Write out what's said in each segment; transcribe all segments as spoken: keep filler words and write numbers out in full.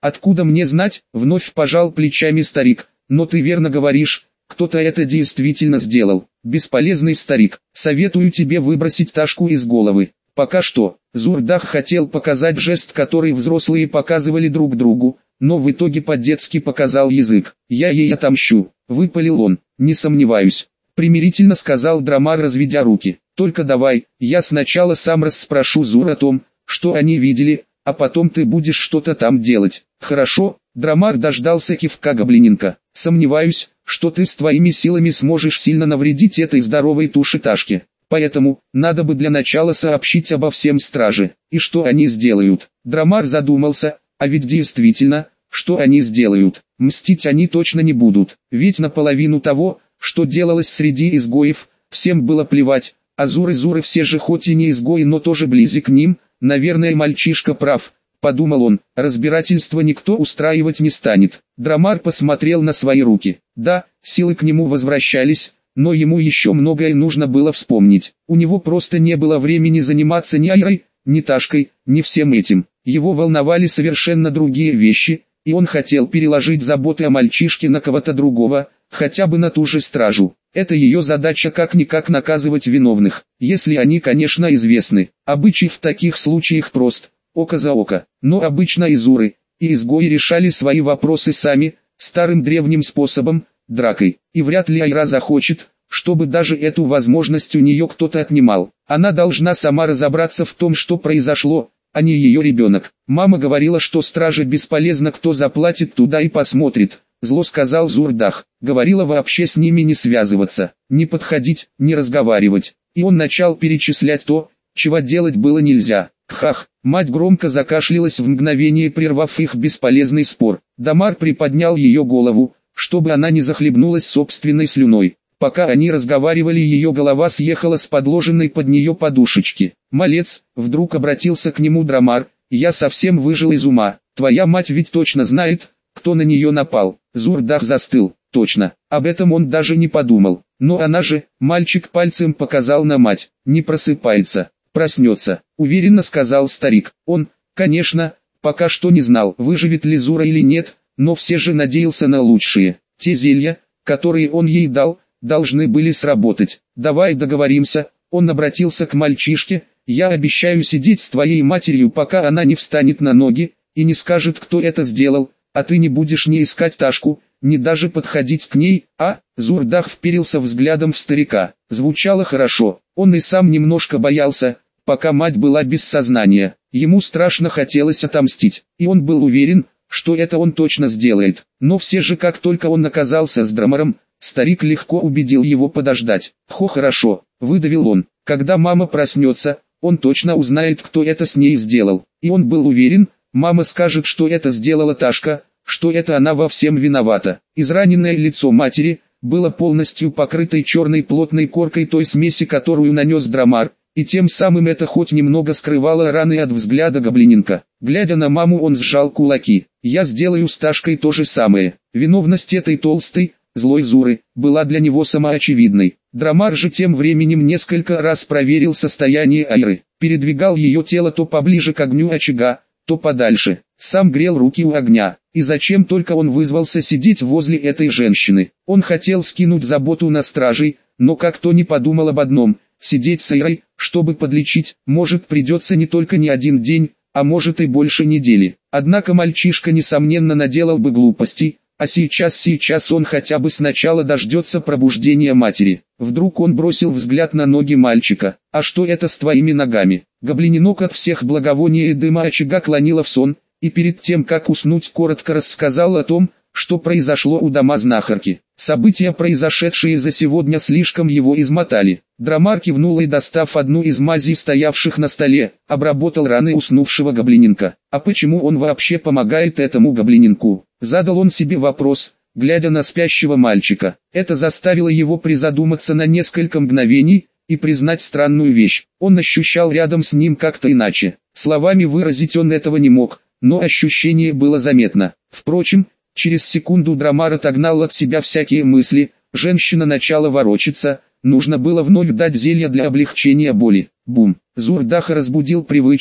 Откуда мне знать, вновь пожал плечами старик, но ты верно говоришь, кто-то это действительно сделал. Бесполезный старик, советую тебе выбросить Ташку из головы. Пока что, Зурдах хотел показать жест, который взрослые показывали друг другу, но в итоге по-детски показал язык. Я ей отомщу, выпалил он, не сомневаюсь. Примирительно сказал Драмар, разведя руки. Только давай, я сначала сам расспрошу Зур о том, что они видели, а потом ты будешь что-то там делать. Хорошо, Драмар дождался кивка гоблиненка. Сомневаюсь, что ты с твоими силами сможешь сильно навредить этой здоровой туше Ташки. Поэтому, надо бы для начала сообщить обо всем страже. И что они сделают? Драмар задумался, а ведь действительно, что они сделают? Мстить они точно не будут, ведь наполовину того, что делалось среди изгоев, всем было плевать, а Зуры-Зуры все же хоть и не изгои, но тоже близки к ним, наверное мальчишка прав, подумал он, разбирательство никто устраивать не станет. Драмар посмотрел на свои руки, да, силы к нему возвращались, но ему еще многое нужно было вспомнить, у него просто не было времени заниматься ни Айрой, ни Ташкой, ни всем этим, его волновали совершенно другие вещи, и он хотел переложить заботы о мальчишке на кого-то другого, хотя бы на ту же стражу. Это ее задача как-никак наказывать виновных, если они, конечно, известны. Обычай в таких случаях прост, око за око. Но обычно изуры и изгои решали свои вопросы сами, старым древним способом, дракой. И вряд ли Айра захочет, чтобы даже эту возможность у нее кто-то отнимал. Она должна сама разобраться в том, что произошло, а не ее ребенок. Мама говорила, что страже бесполезно, кто заплатит туда и посмотрит. Зло сказал Зурдах, говорила вообще с ними не связываться, не подходить, не разговаривать. И он начал перечислять то, чего делать было нельзя. Хах, мать громко закашлялась в мгновение, прервав их бесполезный спор. Дамар приподнял ее голову, чтобы она не захлебнулась собственной слюной. Пока они разговаривали, ее голова съехала с подложенной под нее подушечки. «Малец», вдруг обратился к нему Драмар, — «я совсем выжил из ума, твоя мать ведь точно знает, кто на нее напал». Зурдах застыл, точно, об этом он даже не подумал. Но она же, мальчик пальцем показал на мать, не просыпается, проснется, уверенно сказал старик. Он, конечно, пока что не знал, выживет ли Зура или нет, но все же надеялся на лучшее. Те зелья, которые он ей дал, должны были сработать. «Давай договоримся», он обратился к мальчишке, «я обещаю сидеть с твоей матерью, пока она не встанет на ноги, и не скажет, кто это сделал, а ты не будешь ни искать Ташку, ни даже подходить к ней, а?» Зурдах вперился взглядом в старика. Звучало хорошо, он и сам немножко боялся, пока мать была без сознания. Ему страшно хотелось отомстить, и он был уверен, что это он точно сделает. Но все же, как только он оказался с Драмаром, старик легко убедил его подождать. «Хо, хорошо», выдавил он, «когда мама проснется, он точно узнает, кто это с ней сделал». И он был уверен, мама скажет, что это сделала Ташка, что это она во всем виновата. Израненное лицо матери было полностью покрытой черной плотной коркой той смеси, которую нанес Драмар, и тем самым это хоть немного скрывало раны от взгляда гоблиненка. Глядя на маму, он сжал кулаки. «Я сделаю с Ташкой то же самое». Виновность этой толстой, злой Зуры была для него самоочевидной. Драмар же тем временем несколько раз проверил состояние Айры, передвигал ее тело то поближе к огню очага, то подальше, сам грел руки у огня. И зачем только он вызвался сидеть возле этой женщины? Он хотел скинуть заботу на стражей, но как-то не подумал об одном: сидеть с Айрой, чтобы подлечить, может придется не только не один день, а может и больше недели. Однако мальчишка несомненно наделал бы глупостей, а сейчас сейчас он хотя бы сначала дождется пробуждения матери. Вдруг он бросил взгляд на ноги мальчика. «А что это с твоими ногами?» Гоблиненок от всех благовоний и дыма очага клонила в сон, и перед тем как уснуть коротко рассказал о том, что произошло у дома знахарки. События, произошедшие за сегодня, слишком его измотали. Драмар кивнул и, достав одну из мазей, стоявших на столе, обработал раны уснувшего гоблиненка. А почему он вообще помогает этому гоблиненку? Задал он себе вопрос, глядя на спящего мальчика. Это заставило его призадуматься на несколько мгновений и признать странную вещь. Он ощущал рядом с ним как-то иначе. Словами выразить он этого не мог, но ощущение было заметно. Впрочем, через секунду Драмар отогнал от себя всякие мысли, женщина начала ворочаться, нужно было вновь дать зелье для облегчения боли. Бум! Зурдаха разбудил привычный,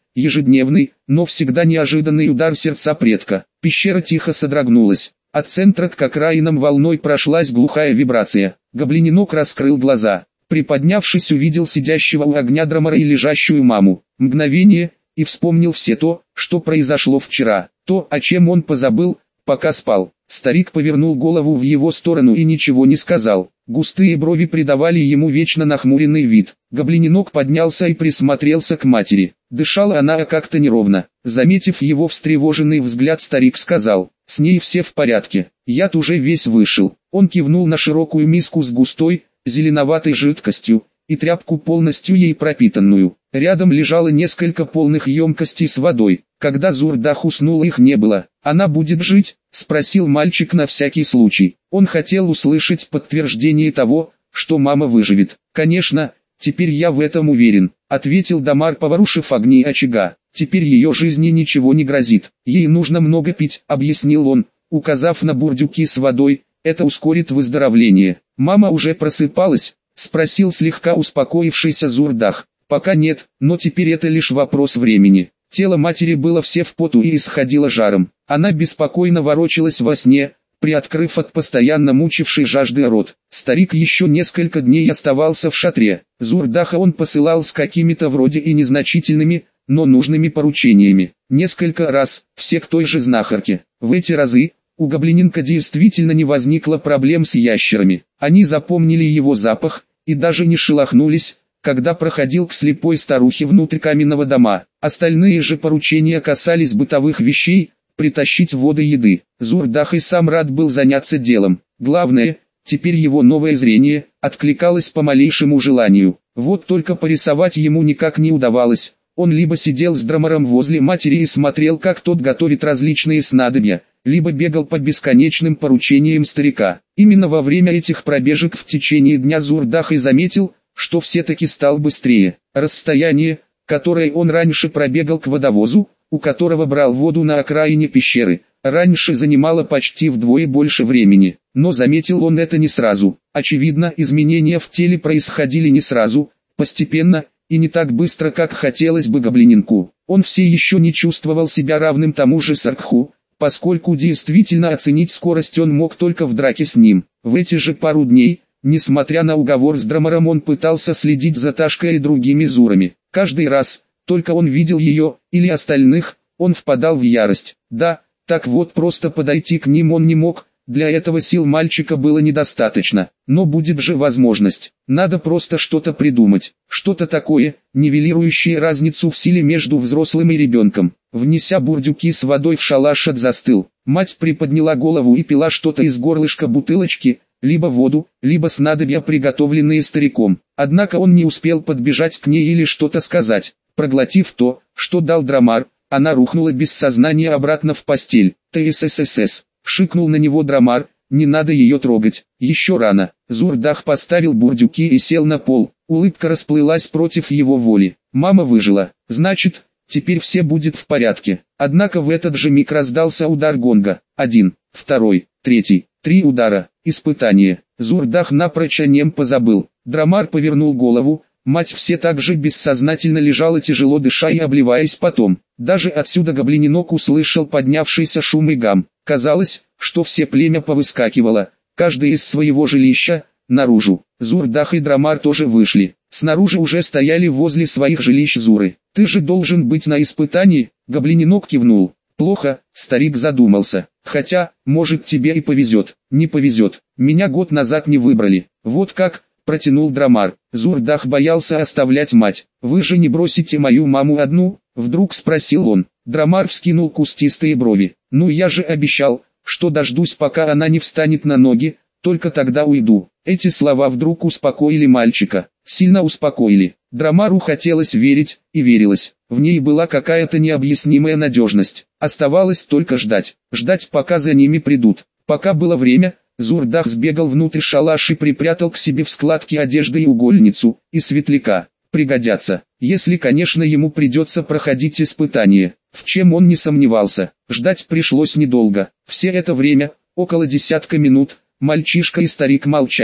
ежедневный, но всегда неожиданный удар сердца предка. Пещера тихо содрогнулась. От центра к окраинам волной прошлась глухая вибрация. Гоблиненок раскрыл глаза. Приподнявшись, увидел сидящего у огня Драмара и лежащую маму. Мгновение, и вспомнил все то, что произошло вчера. То, о чем он позабыл, пока спал. Старик повернул голову в его сторону и ничего не сказал. Густые брови придавали ему вечно нахмуренный вид. Гоблиненок поднялся и присмотрелся к матери. Дышала она как-то неровно. Заметив его встревоженный взгляд, старик сказал: «С ней все в порядке. Яд уже весь вышел». Он кивнул на широкую миску с густой, зеленоватой жидкостью, и тряпку полностью ей пропитанную. Рядом лежало несколько полных емкостей с водой. Когда Зурдах уснул, их не было. «Она будет жить?» — спросил мальчик на всякий случай. Он хотел услышать подтверждение того, что мама выживет. «Конечно, теперь я в этом уверен», — ответил Дамар, поворушив огни очага. «Теперь ее жизни ничего не грозит. Ей нужно много пить», — объяснил он, указав на бурдюки с водой. «Это ускорит выздоровление». «Мама уже просыпалась?» — спросил слегка успокоившийся Зурдах. «Пока нет, но теперь это лишь вопрос времени». Тело матери было все в поту и исходило жаром. Она беспокойно ворочалась во сне, приоткрыв от постоянно мучившей жажды рот. Старик еще несколько дней оставался в шатре. Зурдаха он посылал с какими-то вроде и незначительными, но нужными поручениями. Несколько раз, все к той же знахарке. В эти разы у гоблиненка действительно не возникло проблем с ящерами. Они запомнили его запах и даже не шелохнулись, когда проходил к слепой старухе внутрь каменного дома. Остальные же поручения касались бытовых вещей, притащить воды и еды. Зурдах и сам рад был заняться делом. Главное, теперь его новое зрение откликалось по малейшему желанию. Вот только порисовать ему никак не удавалось. Он либо сидел с Драмаром возле матери и смотрел, как тот готовит различные снадобья, либо бегал по бесконечным поручениям старика. Именно во время этих пробежек в течение дня Зурдах и заметил, что все-таки стал быстрее. Расстояние, которое он раньше пробегал к водовозу, у которого брал воду на окраине пещеры, раньше занимало почти вдвое больше времени. Но заметил он это не сразу. Очевидно, изменения в теле происходили не сразу, постепенно, и не так быстро, как хотелось бы гоблиненку. Он все еще не чувствовал себя равным тому же Саркху, поскольку действительно оценить скорость он мог только в драке с ним. В эти же пару дней, несмотря на уговор с Драмаром, он пытался следить за Ташкой и другими зурами. Каждый раз, только он видел ее, или остальных, он впадал в ярость. Да, так вот просто подойти к ним он не мог, для этого сил мальчика было недостаточно. Но будет же возможность. Надо просто что-то придумать. Что-то такое, нивелирующее разницу в силе между взрослым и ребенком. Внеся бурдюки с водой в шалаш, застыл. Мать приподняла голову и пила что-то из горлышка бутылочки, либо воду, либо снадобья, приготовленные стариком. Однако он не успел подбежать к ней или что-то сказать. Проглотив то, что дал Драмар, она рухнула без сознания обратно в постель. «ТССС!» — шикнул на него Драмар. «Не надо ее трогать, еще рано». Зурдах поставил бурдюки и сел на пол. Улыбка расплылась против его воли. Мама выжила. Значит, теперь все будет в порядке. Однако в этот же миг раздался удар гонга. Один, второй, третий, три удара. Испытание. Зурдах напрочь о нем позабыл. Драмар повернул голову. Мать все так же бессознательно лежала, тяжело дыша и обливаясь потом. Даже отсюда гоблиненок услышал поднявшийся шум и гам. Казалось, что все племя повыскакивало, каждый из своего жилища, наружу. Зурдах и Драмар тоже вышли. Снаружи уже стояли возле своих жилищ зуры. «Ты же должен быть на испытании», — гоблиненок кивнул. «Плохо», — старик задумался. «Хотя, может, тебе и повезет». «Не повезет. Меня год назад не выбрали». «Вот как?» — протянул Драмар. Зурдах боялся оставлять мать. «Вы же не бросите мою маму одну?» — вдруг спросил он. Драмар вскинул кустистые брови. «Ну я же обещал, что дождусь, пока она не встанет на ноги, только тогда уйду». Эти слова вдруг успокоили мальчика. Сильно успокоили. Драмару хотелось верить, и верилось. В ней была какая-то необъяснимая надежность. Оставалось только ждать. Ждать, пока за ними придут. Пока было время, Зурдах сбегал внутрь шалаш и припрятал к себе в складке одежды и угольницу, и светляка. Пригодятся, если, конечно, ему придется проходить испытание, в чем он не сомневался. Ждать пришлось недолго. Все это время, около десятка минут, мальчишка и старик молчали.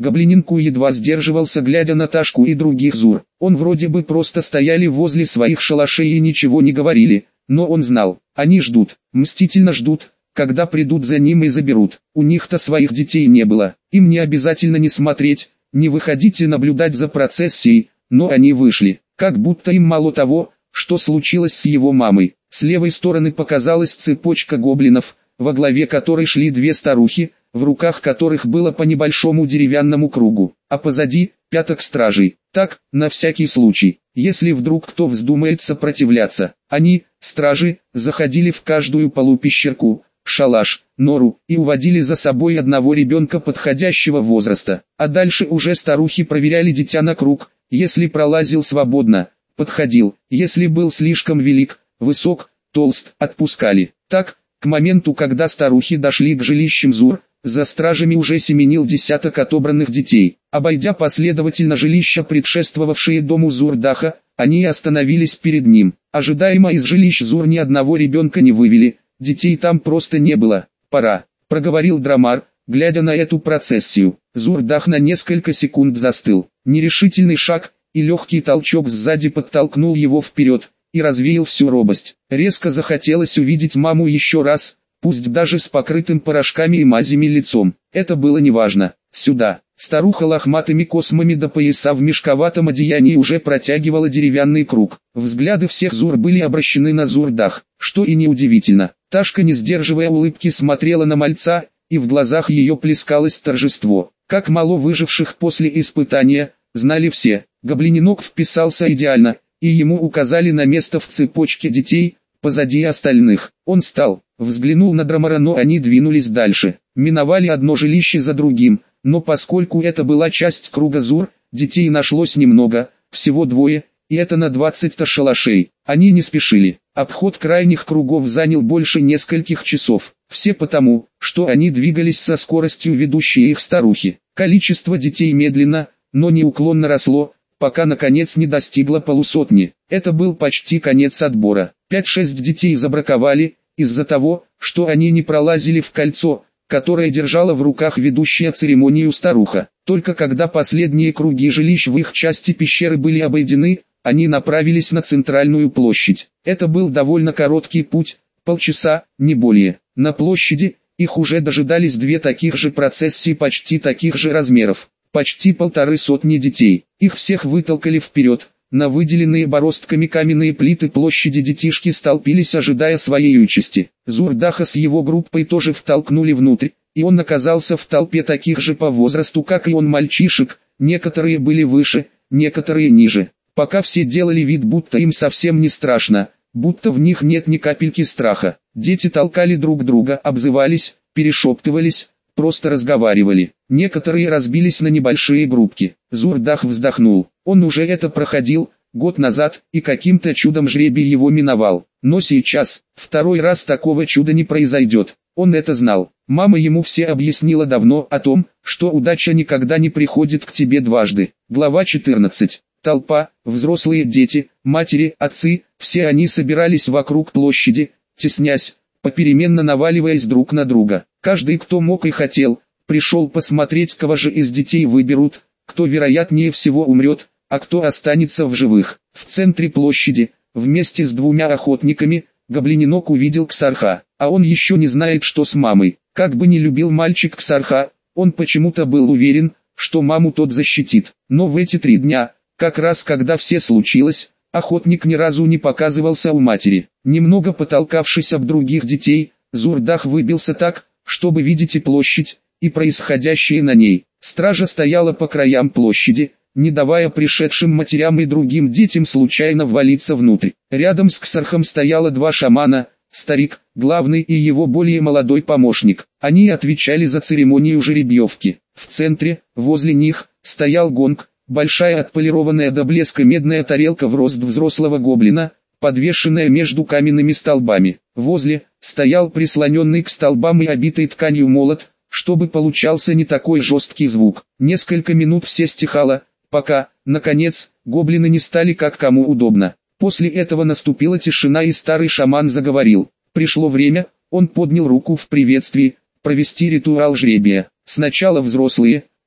Гоблининку едва сдерживался, глядя на Ташку и других Зур. Он вроде бы просто стояли возле своих шалашей и ничего не говорили, но он знал, они ждут, мстительно ждут, когда придут за ним и заберут. У них-то своих детей не было, им не обязательно не смотреть, не выходить и наблюдать за процессией, но они вышли, как будто им мало того, что случилось с его мамой. С левой стороны показалась цепочка гоблинов, во главе которой шли две старухи, в руках которых было по небольшому деревянному кругу, а позади – пяток стражей. Так, на всякий случай, если вдруг кто вздумает сопротивляться. Они, стражи, заходили в каждую полупещерку, шалаш, нору и уводили за собой одного ребенка подходящего возраста. А дальше уже старухи проверяли дитя на круг, если пролазил свободно, подходил, если был слишком велик, высок, толст, отпускали. Так, к моменту, когда старухи дошли к жилищам Зур, за стражами уже семенил десяток отобранных детей. Обойдя последовательно жилища, предшествовавшие дому Зурдаха, они остановились перед ним. Ожидаемо из жилищ Зур ни одного ребенка не вывели, детей там просто не было. «Пора», — проговорил Драмар, глядя на эту процессию. Зурдах на несколько секунд застыл. Нерешительный шаг, и легкий толчок сзади подтолкнул его вперед и развеял всю робость. Резко захотелось увидеть маму еще раз, пусть даже с покрытым порошками и мазями лицом. Это было неважно. «Сюда». Старуха лохматыми космами до пояса в мешковатом одеянии уже протягивала деревянный круг. Взгляды всех Зур были обращены на Зурдах, что и неудивительно. Ташка, не сдерживая улыбки, смотрела на мальца, и в глазах ее плескалось торжество. Как мало выживших после испытания, знали все. Гоблининок вписался идеально, и ему указали на место в цепочке детей, позади остальных. Он встал, взглянул на Драмара, но они двинулись дальше. Миновали одно жилище за другим, но поскольку это была часть круга Зур, детей нашлось немного, всего двое, и это на двадцать-то шалашей. Они не спешили. Обход крайних кругов занял больше нескольких часов. Все потому, что они двигались со скоростью ведущей их старухи. Количество детей медленно, но неуклонно росло, пока наконец не достигло полусотни. Это был почти конец отбора. Пять-шесть детей забраковали, из-за того, что они не пролазили в кольцо, которое держала в руках ведущая церемонию старуха. Только когда последние круги жилищ в их части пещеры были обойдены, они направились на центральную площадь. Это был довольно короткий путь, полчаса, не более. На площади их уже дожидались две таких же процессии почти таких же размеров. Почти полторы сотни детей. Их всех вытолкали вперед. На выделенные бороздками каменные плиты площади детишки столпились, ожидая своей участи. Зурдаха с его группой тоже втолкнули внутрь, и он оказался в толпе таких же по возрасту, как и он, мальчишек. Некоторые были выше, некоторые ниже. Пока все делали вид, будто им совсем не страшно, будто в них нет ни капельки страха. Дети толкали друг друга, обзывались, перешептывались, просто разговаривали. Некоторые разбились на небольшие группки. Зурдах вздохнул. Он уже это проходил год назад, и каким-то чудом жребий его миновал. Но сейчас, второй раз такого чуда не произойдет. Он это знал. Мама ему все объяснила давно о том, что удача никогда не приходит к тебе дважды. Глава четырнадцать. Толпа, взрослые дети, матери, отцы, все они собирались вокруг площади, теснясь, попеременно наваливаясь друг на друга. Каждый, кто мог и хотел, пришел посмотреть, кого же из детей выберут, кто вероятнее всего умрет, а кто останется в живых. В центре площади, вместе с двумя охотниками, Гоблининок увидел Ксарха, а он еще не знает, что с мамой. Как бы ни любил мальчик Ксарха, он почему-то был уверен, что маму тот защитит. Но в эти три дня, как раз когда все случилось, охотник ни разу не показывался у матери. Немного потолкавшись об других детей, Зурдах выбился так, чтобы видеть и площадь, и происходящее на ней. Стража стояла по краям площади, не давая пришедшим матерям и другим детям случайно ввалиться внутрь. Рядом с Ксархом стояло два шамана, старик, главный, и его более молодой помощник. Они отвечали за церемонию жеребьевки. В центре, возле них, стоял гонг, большая отполированная до блеска медная тарелка в рост взрослого гоблина, подвешенная между каменными столбами. Возле стоял прислоненный к столбам и обитый тканью молот, чтобы получался не такой жесткий звук. Несколько минут все стихало, пока, наконец, гоблины не стали как кому удобно. После этого наступила тишина, и старый шаман заговорил. Пришло время, он поднял руку в приветствии, провести ритуал жребия. Сначала взрослые,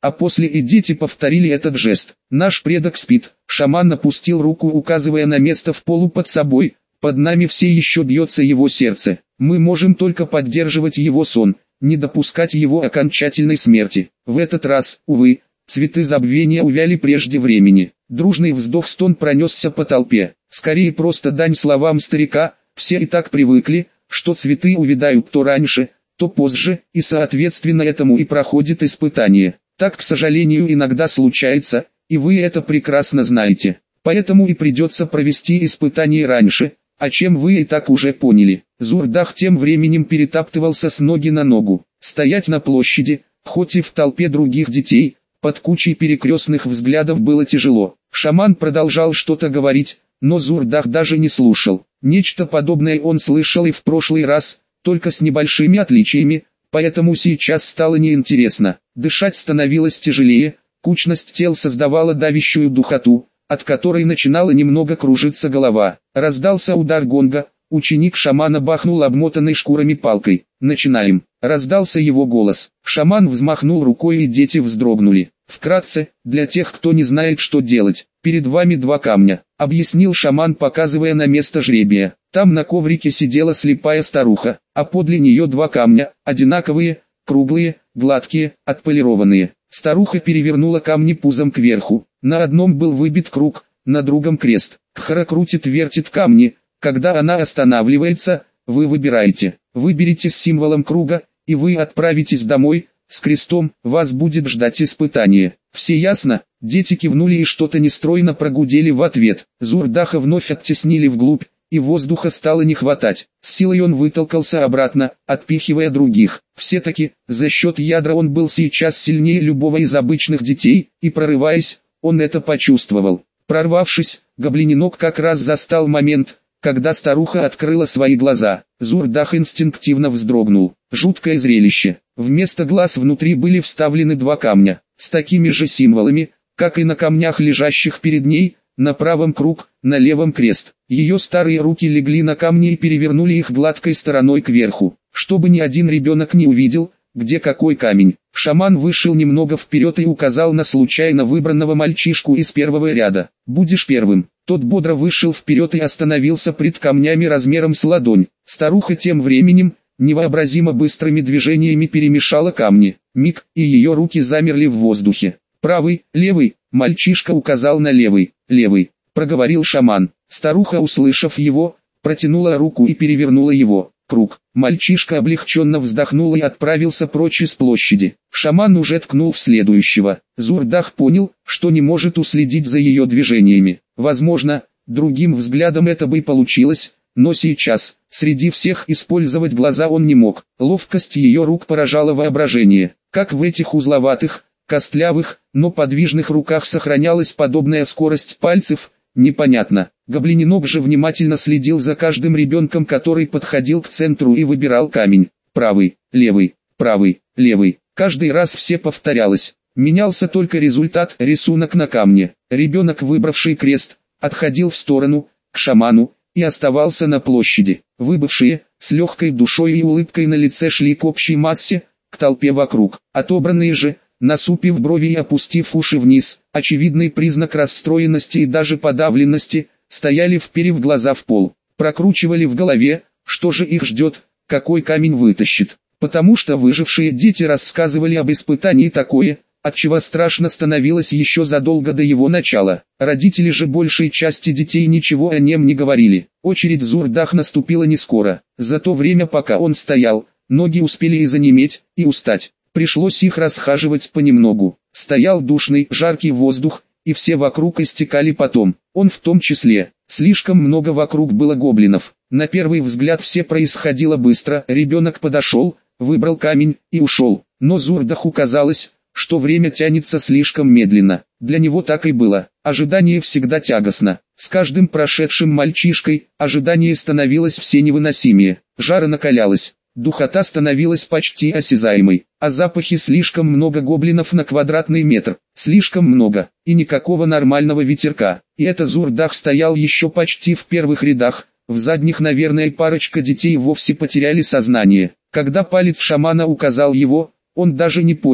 а после и дети повторили этот жест. Наш предок спит. Шаман опустил руку, указывая на место в полу под собой. Под нами все еще бьется его сердце. Мы можем только поддерживать его сон, не допускать его окончательной смерти. В этот раз, увы, цветы забвения увяли прежде времени. Дружный вздох-стон пронесся по толпе. Скорее просто дань словам старика. Все и так привыкли, что цветы увядают то раньше, то позже, и соответственно этому и проходит испытание. Так, к сожалению, иногда случается, и вы это прекрасно знаете. Поэтому и придется провести испытание раньше, о чем вы и так уже поняли. Зурдах тем временем перетаптывался с ноги на ногу. Стоять на площади, хоть и в толпе других детей, под кучей перекрестных взглядов было тяжело. Шаман продолжал что-то говорить, но Зурдах даже не слушал. Нечто подобное он слышал и в прошлый раз, только с небольшими отличиями, поэтому сейчас стало неинтересно. Дышать становилось тяжелее, кучность тел создавала давящую духоту, от которой начинала немного кружиться голова. Раздался удар гонга, ученик шамана бахнул обмотанной шкурами палкой. «Начинаем!» Раздался его голос. Шаман взмахнул рукой, и дети вздрогнули. «Вкратце, для тех, кто не знает, что делать, перед вами два камня», объяснил шаман, показывая на место жребия. Там на коврике сидела слепая старуха, а подле нее два камня, одинаковые, круглые, гладкие, отполированные. Старуха перевернула камни пузом кверху. На одном был выбит круг, на другом крест. Кхара крутит-вертит камни. Когда она останавливается, вы выбираете. Выберите с символом круга, и вы отправитесь домой. С крестом вас будет ждать испытание. Все ясно? Дети кивнули и что-то нестройно прогудели в ответ. Зурдаха вновь оттеснили вглубь, и воздуха стало не хватать. С силой он вытолкался обратно, отпихивая других. Все-таки, за счет ядра он был сейчас сильнее любого из обычных детей, и прорываясь, он это почувствовал. Прорвавшись, гоблиненок как раз застал момент, когда старуха открыла свои глаза. Зурдах инстинктивно вздрогнул. Жуткое зрелище. Вместо глаз внутри были вставлены два камня, с такими же символами, как и на камнях, лежащих перед ней, на правом круг, на левом крест. Ее старые руки легли на камни и перевернули их гладкой стороной кверху, чтобы ни один ребенок не увидел, где какой камень. Шаман вышел немного вперед и указал на случайно выбранного мальчишку из первого ряда. «Будешь первым». Тот бодро вышел вперед и остановился пред камнями размером с ладонь. Старуха тем временем, невообразимо быстрыми движениями перемешала камни. Миг, и ее руки замерли в воздухе. «Правый, левый», мальчишка указал на левый. «Левый», проговорил шаман. Старуха, услышав его, протянула руку и перевернула его. Круг. Мальчишка облегченно вздохнул и отправился прочь из площади. Шаман уже ткнул в следующего. Зурдах понял, что не может уследить за ее движениями. Возможно, другим взглядом это бы и получилось, но сейчас, среди всех, использовать глаза он не мог. Ловкость ее рук поражала воображение. Как в этих узловатых, костлявых, но подвижных руках сохранялась подобная скорость пальцев, непонятно. Гоблиненок же внимательно следил за каждым ребенком, который подходил к центру и выбирал камень. Правый, левый, правый, левый. Каждый раз все повторялось. Менялся только результат, рисунок на камне. Ребенок, выбравший крест, отходил в сторону, к шаману, и оставался на площади. Выбывшие, с легкой душой и улыбкой на лице, шли к общей массе, к толпе вокруг. Отобранные же, насупив брови и опустив уши вниз, очевидный признак расстроенности и даже подавленности, стояли, вперев глаза в пол. Прокручивали в голове, что же их ждет, какой камень вытащит. Потому что выжившие дети рассказывали об испытании такое, отчего страшно становилось еще задолго до его начала. Родители же большей части детей ничего о нем не говорили. Очередь Зурдах наступила не скоро. За то время, пока он стоял, ноги успели и занеметь, и устать. Пришлось их расхаживать понемногу. Стоял душный, жаркий воздух, и все вокруг истекали потом. Он в том числе. Слишком много вокруг было гоблинов. На первый взгляд все происходило быстро. Ребенок подошел, выбрал камень и ушел. Но Зурдаху казалось, что время тянется слишком медленно. Для него так и было. Ожидание всегда тягостно. С каждым прошедшим мальчишкой, ожидание становилось все невыносимее. Жара накалялась. Духота становилась почти осязаемой, а запахи слишком много гоблинов на квадратный метр, слишком много, и никакого нормального ветерка. И это Зурдах стоял еще почти в первых рядах, в задних, наверное, парочка детей вовсе потеряли сознание. Когда палец шамана указал его, он даже не понял,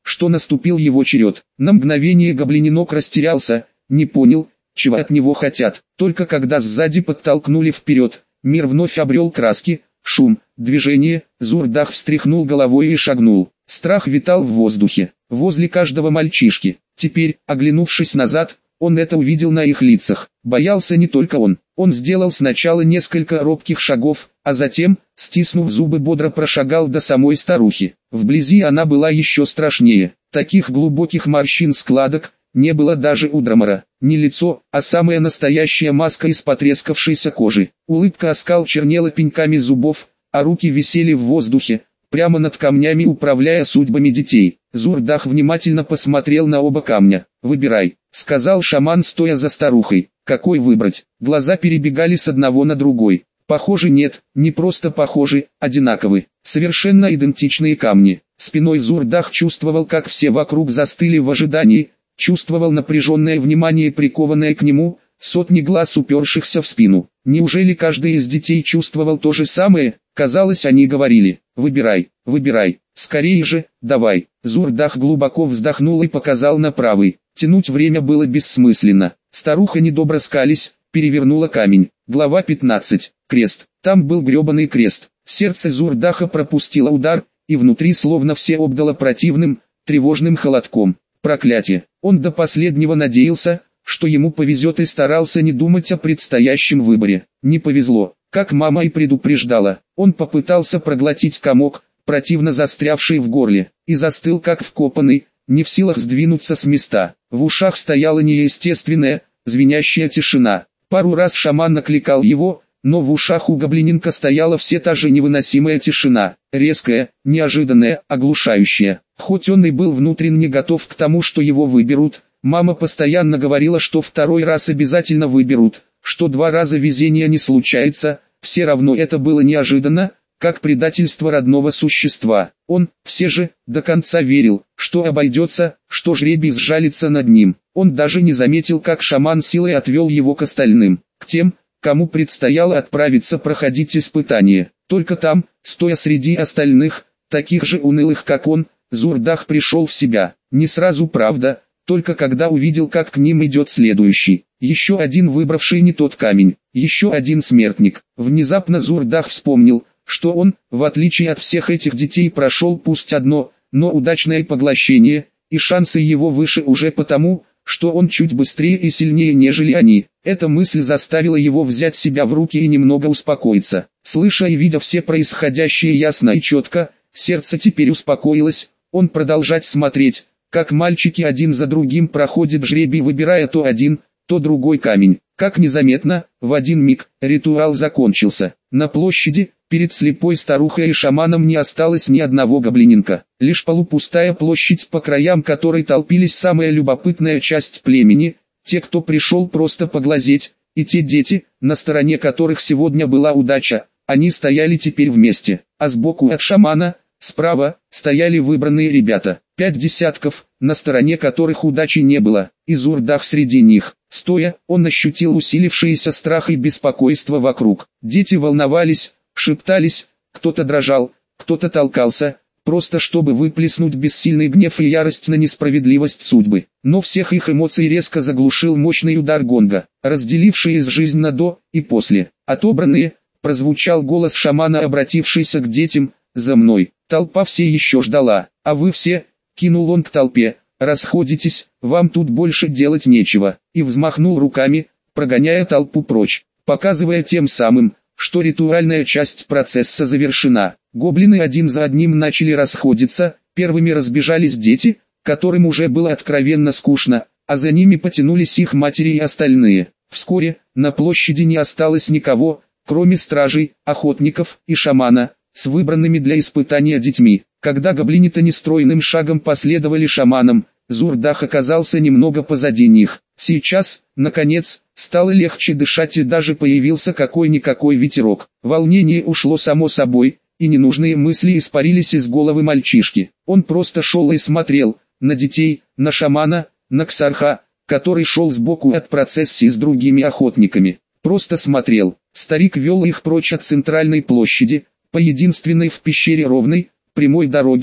что наступил его черед. На мгновение гоблиненок растерялся, не понял, чего от него хотят. Только когда сзади подтолкнули вперед, мир вновь обрел краски, шум, движение. Зурдах встряхнул головой и шагнул. Страх витал в воздухе, возле каждого мальчишки. Теперь, оглянувшись назад, он это увидел на их лицах. Боялся не только он. Он сделал сначала несколько робких шагов, а затем, стиснув зубы, бодро прошагал до самой старухи. Вблизи она была еще страшнее. Таких глубоких морщин, складок не было даже у Драмара. Не лицо, а самая настоящая маска из потрескавшейся кожи. Улыбка, оскал чернела пеньками зубов, а руки висели в воздухе, прямо над камнями, управляя судьбами детей. Зурдах внимательно посмотрел на оба камня. «Выбирай», — сказал шаман, стоя за старухой. «Какой выбрать?» Глаза перебегали с одного на другой. Похоже, нет, не просто похожи, одинаковы. Совершенно идентичные камни. Спиной Зурдах чувствовал, как все вокруг застыли в ожидании, чувствовал напряженное внимание, прикованное к нему, сотни глаз, упершихся в спину. Неужели каждый из детей чувствовал то же самое? Казалось, они говорили: «Выбирай, выбирай, скорее же, давай». Зурдах глубоко вздохнул и показал на правый. Тянуть время было бессмысленно. Старуха, недобро скались, перевернула камень. Глава пятнадцать. Крест. Там был гребаный крест. Сердце Зурдаха пропустило удар, и внутри словно все обдало противным, тревожным холодком. Проклятие. Он до последнего надеялся, что ему повезет, и старался не думать о предстоящем выборе. Не повезло, как мама и предупреждала. Он попытался проглотить комок, противно застрявший в горле, и застыл как вкопанный, не в силах сдвинуться с места. В ушах стояла неестественная, звенящая тишина. Пару раз шаман накликал его, но в ушах у гоблиненка стояла все та же невыносимая тишина, резкая, неожиданная, оглушающая. Хоть он и был внутренне готов к тому, что его выберут, мама постоянно говорила, что второй раз обязательно выберут, что два раза везения не случается, все равно это было неожиданно, как предательство родного существа. Он, все же, до конца верил, что обойдется, что жребий сжалится над ним. Он даже не заметил, как шаман силой отвел его к остальным, к тем, кому предстояло отправиться проходить испытание. Только там, стоя среди остальных, таких же унылых как он, Зурдах пришел в себя. Не сразу, правда, только когда увидел, как к ним идет следующий. Еще один выбравший не тот камень, еще один смертник. Внезапно Зурдах вспомнил, что он, в отличие от всех этих детей, прошел пусть одно, но удачное поглощение, и шансы его выше уже потому, что он чуть быстрее и сильнее, нежели они. Эта мысль заставила его взять себя в руки и немного успокоиться. Слыша и видя все происходящее ясно и четко, сердце теперь успокоилось. Он продолжать смотреть, как мальчики один за другим проходят жребий, выбирая то один, то другой камень. Как незаметно, в один миг, ритуал закончился. На площади, перед слепой старухой и шаманом, не осталось ни одного гоблиненка. Лишь полупустая площадь, по краям которой толпились самая любопытная часть племени, те, кто пришел просто поглазеть, и те дети, на стороне которых сегодня была удача. Они стояли теперь вместе, а сбоку от шамана, справа, стояли выбранные ребята, пять десятков, на стороне которых удачи не было, и Зурдах среди них. Стоя, он ощутил усилившийся страх и беспокойство вокруг. Дети волновались, шептались, кто-то дрожал, кто-то толкался, просто чтобы выплеснуть бессильный гнев и ярость на несправедливость судьбы. Но всех их эмоций резко заглушил мощный удар гонга, разделивший из жизнь на до и после. «Отобранные», прозвучал голос шамана, обратившийся к детям, «за мной». Толпа все еще ждала, а вы все, кинул он к толпе, расходитесь, вам тут больше делать нечего, и взмахнул руками, прогоняя толпу прочь, показывая тем самым, что ритуальная часть процесса завершена. Гоблины один за одним начали расходиться, первыми разбежались дети, которым уже было откровенно скучно, а за ними потянулись их матери и остальные. Вскоре, на площади не осталось никого, кроме стражей, охотников и шамана, с выбранными для испытания детьми. Когда гоблиниты нестройным шагом последовали шаманам, Зурдах оказался немного позади них. Сейчас, наконец, стало легче дышать, и даже появился какой-никакой ветерок. Волнение ушло само собой, и ненужные мысли испарились из головы мальчишки. Он просто шел и смотрел на детей, на шамана, на Ксарха, который шел сбоку от процессии с другими охотниками. Просто смотрел. Старик вел их прочь от центральной площади, по единственной в пещере ровной, прямой дороге,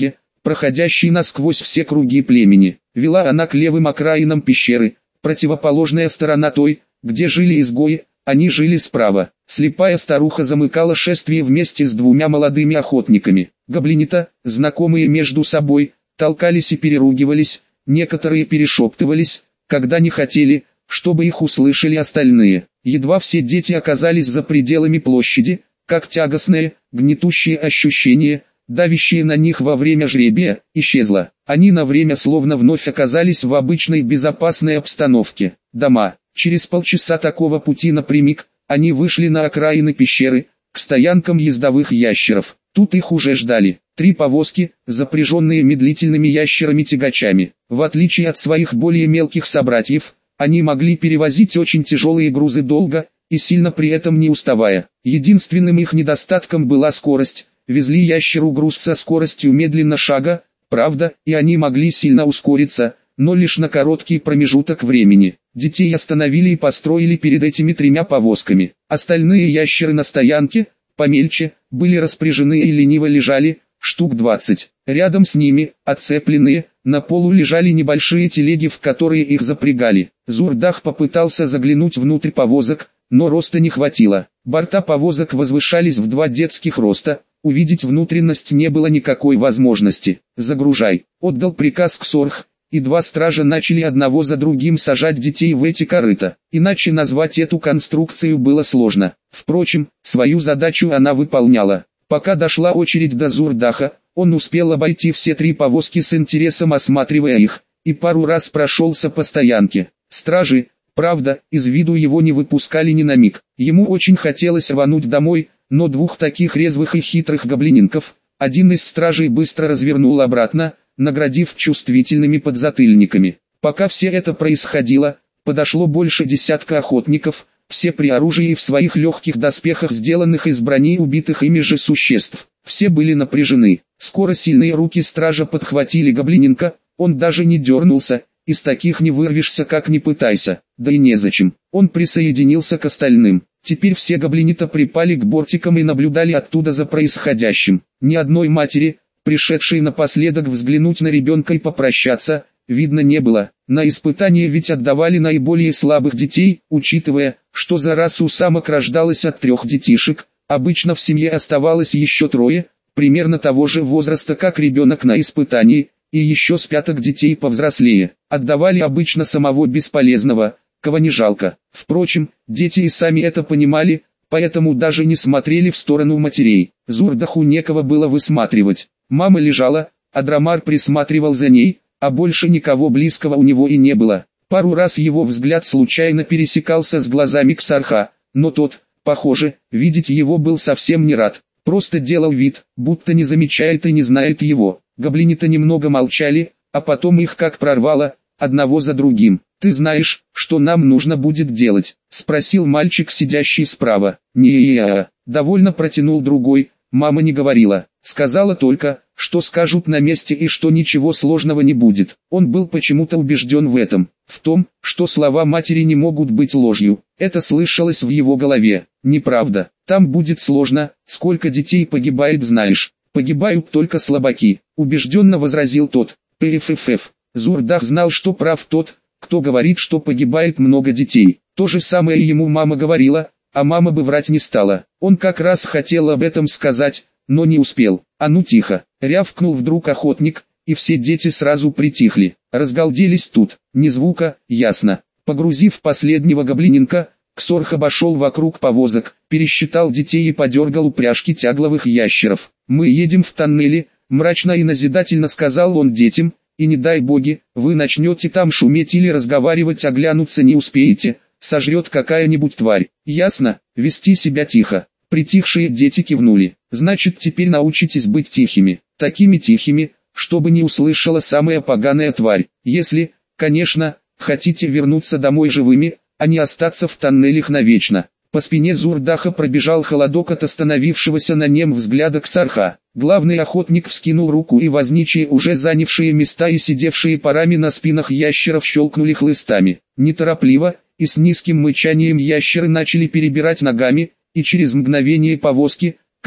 проходящий насквозь все круги племени. Вела она к левым окраинам пещеры, противоположная сторона той, где жили изгои, они жили справа. Слепая старуха замыкала шествие вместе с двумя молодыми охотниками. Гоблинита, знакомые между собой, толкались и переругивались, некоторые перешептывались, когда не хотели, чтобы их услышали остальные. Едва все дети оказались за пределами площади, как тягостное, гнетущее ощущение, давящее на них во время жребия, исчезло. Они на время словно вновь оказались в обычной безопасной обстановке. Дома. Через полчаса такого пути напрямик, они вышли на окраины пещеры, к стоянкам ездовых ящеров. Тут их уже ждали. Три повозки, запряженные медлительными ящерами-тягачами. В отличие от своих более мелких собратьев, они могли перевозить очень тяжелые грузы долго, и сильно при этом не уставая. Единственным их недостатком была скорость. Везли ящеру груз со скоростью медленно шага, правда, и они могли сильно ускориться, но лишь на короткий промежуток времени. Детей остановили и построили перед этими тремя повозками. Остальные ящеры на стоянке, помельче, были распряжены и лениво лежали, штук двадцать. Рядом с ними, отцепленные, на полу лежали небольшие телеги, в которые их запрягали. Зурдах попытался заглянуть внутрь повозок, но роста не хватило. Борта повозок возвышались в два детских роста, увидеть внутренность не было никакой возможности. «Загружай», — отдал приказ Ксорх, и два стража начали одного за другим сажать детей в эти корыта. Иначе назвать эту конструкцию было сложно. Впрочем, свою задачу она выполняла. Пока дошла очередь до Зурдаха, он успел обойти все три повозки с интересом осматривая их, и пару раз прошелся по стоянке. Стражи, правда, из виду его не выпускали ни на миг. Ему очень хотелось рвануть домой, но двух таких резвых и хитрых гоблининков, один из стражей быстро развернул обратно, наградив чувствительными подзатыльниками. Пока все это происходило, подошло больше десятка охотников, все при оружии и в своих легких доспехах, сделанных из брони убитых ими же существ. Все были напряжены. Скоро сильные руки стража подхватили гоблининка, он даже не дернулся, из таких не вырвешься как ни пытайся, да и незачем. Он присоединился к остальным. Теперь все гоблинита припали к бортикам и наблюдали оттуда за происходящим. Ни одной матери, пришедшей напоследок взглянуть на ребенка и попрощаться, видно не было. На испытание ведь отдавали наиболее слабых детей, учитывая, что за раз у самок рождалось от трех детишек, обычно в семье оставалось еще трое, примерно того же возраста как ребенок на испытании, и еще с пяток детей повзрослее. Отдавали обычно самого бесполезного, кого не жалко. Впрочем, дети и сами это понимали, поэтому даже не смотрели в сторону матерей. Зурдаху некого было высматривать. Мама лежала, а Драмар присматривал за ней, а больше никого близкого у него и не было. Пару раз его взгляд случайно пересекался с глазами Ксарха, но тот, похоже, видеть его был совсем не рад. Просто делал вид, будто не замечает и не знает его. Гоблинита немного молчали, а потом их как прорвало, одного за другим. «Ты знаешь, что нам нужно будет делать?» — спросил мальчик, сидящий справа. «Не-я-я», — довольно протянул другой. «Мама не говорила, сказала только, что скажут на месте и что ничего сложного не будет». Он был почему-то убежден в этом, в том, что слова матери не могут быть ложью. Это слышалось в его голове. «Неправда, там будет сложно, сколько детей погибает знаешь». «Погибают только слабаки», — убежденно возразил тот. «Пффф». Зурдах знал, что прав тот, кто говорит, что погибает много детей. То же самое ему мама говорила, а мама бы врать не стала. Он как раз хотел об этом сказать, но не успел. «А ну тихо!» — рявкнул вдруг охотник, и все дети сразу притихли. Разгалделись тут, ни звука, ясно. Погрузив последнего гоблининка, Ксорх обошел вокруг повозок, пересчитал детей и подергал упряжки тягловых ящеров. «Мы едем в тоннеле», — мрачно и назидательно сказал он детям, «и не дай боги, вы начнете там шуметь или разговаривать, оглянуться не успеете, сожрет какая-нибудь тварь. Ясно? Вести себя тихо». Притихшие дети кивнули. «Значит, теперь научитесь быть тихими, такими тихими, чтобы не услышала самая поганая тварь. Если, конечно, хотите вернуться домой живыми, а не остаться в тоннелях навечно». По спине Зурдаха пробежал холодок от остановившегося на нем взгляда Ксарха. Главный охотник вскинул руку, и возничие, уже занявшие места и сидевшие парами на спинах ящеров, щелкнули хлыстами. Неторопливо и с низким мычанием ящеры начали перебирать ногами, и через мгновение повозки,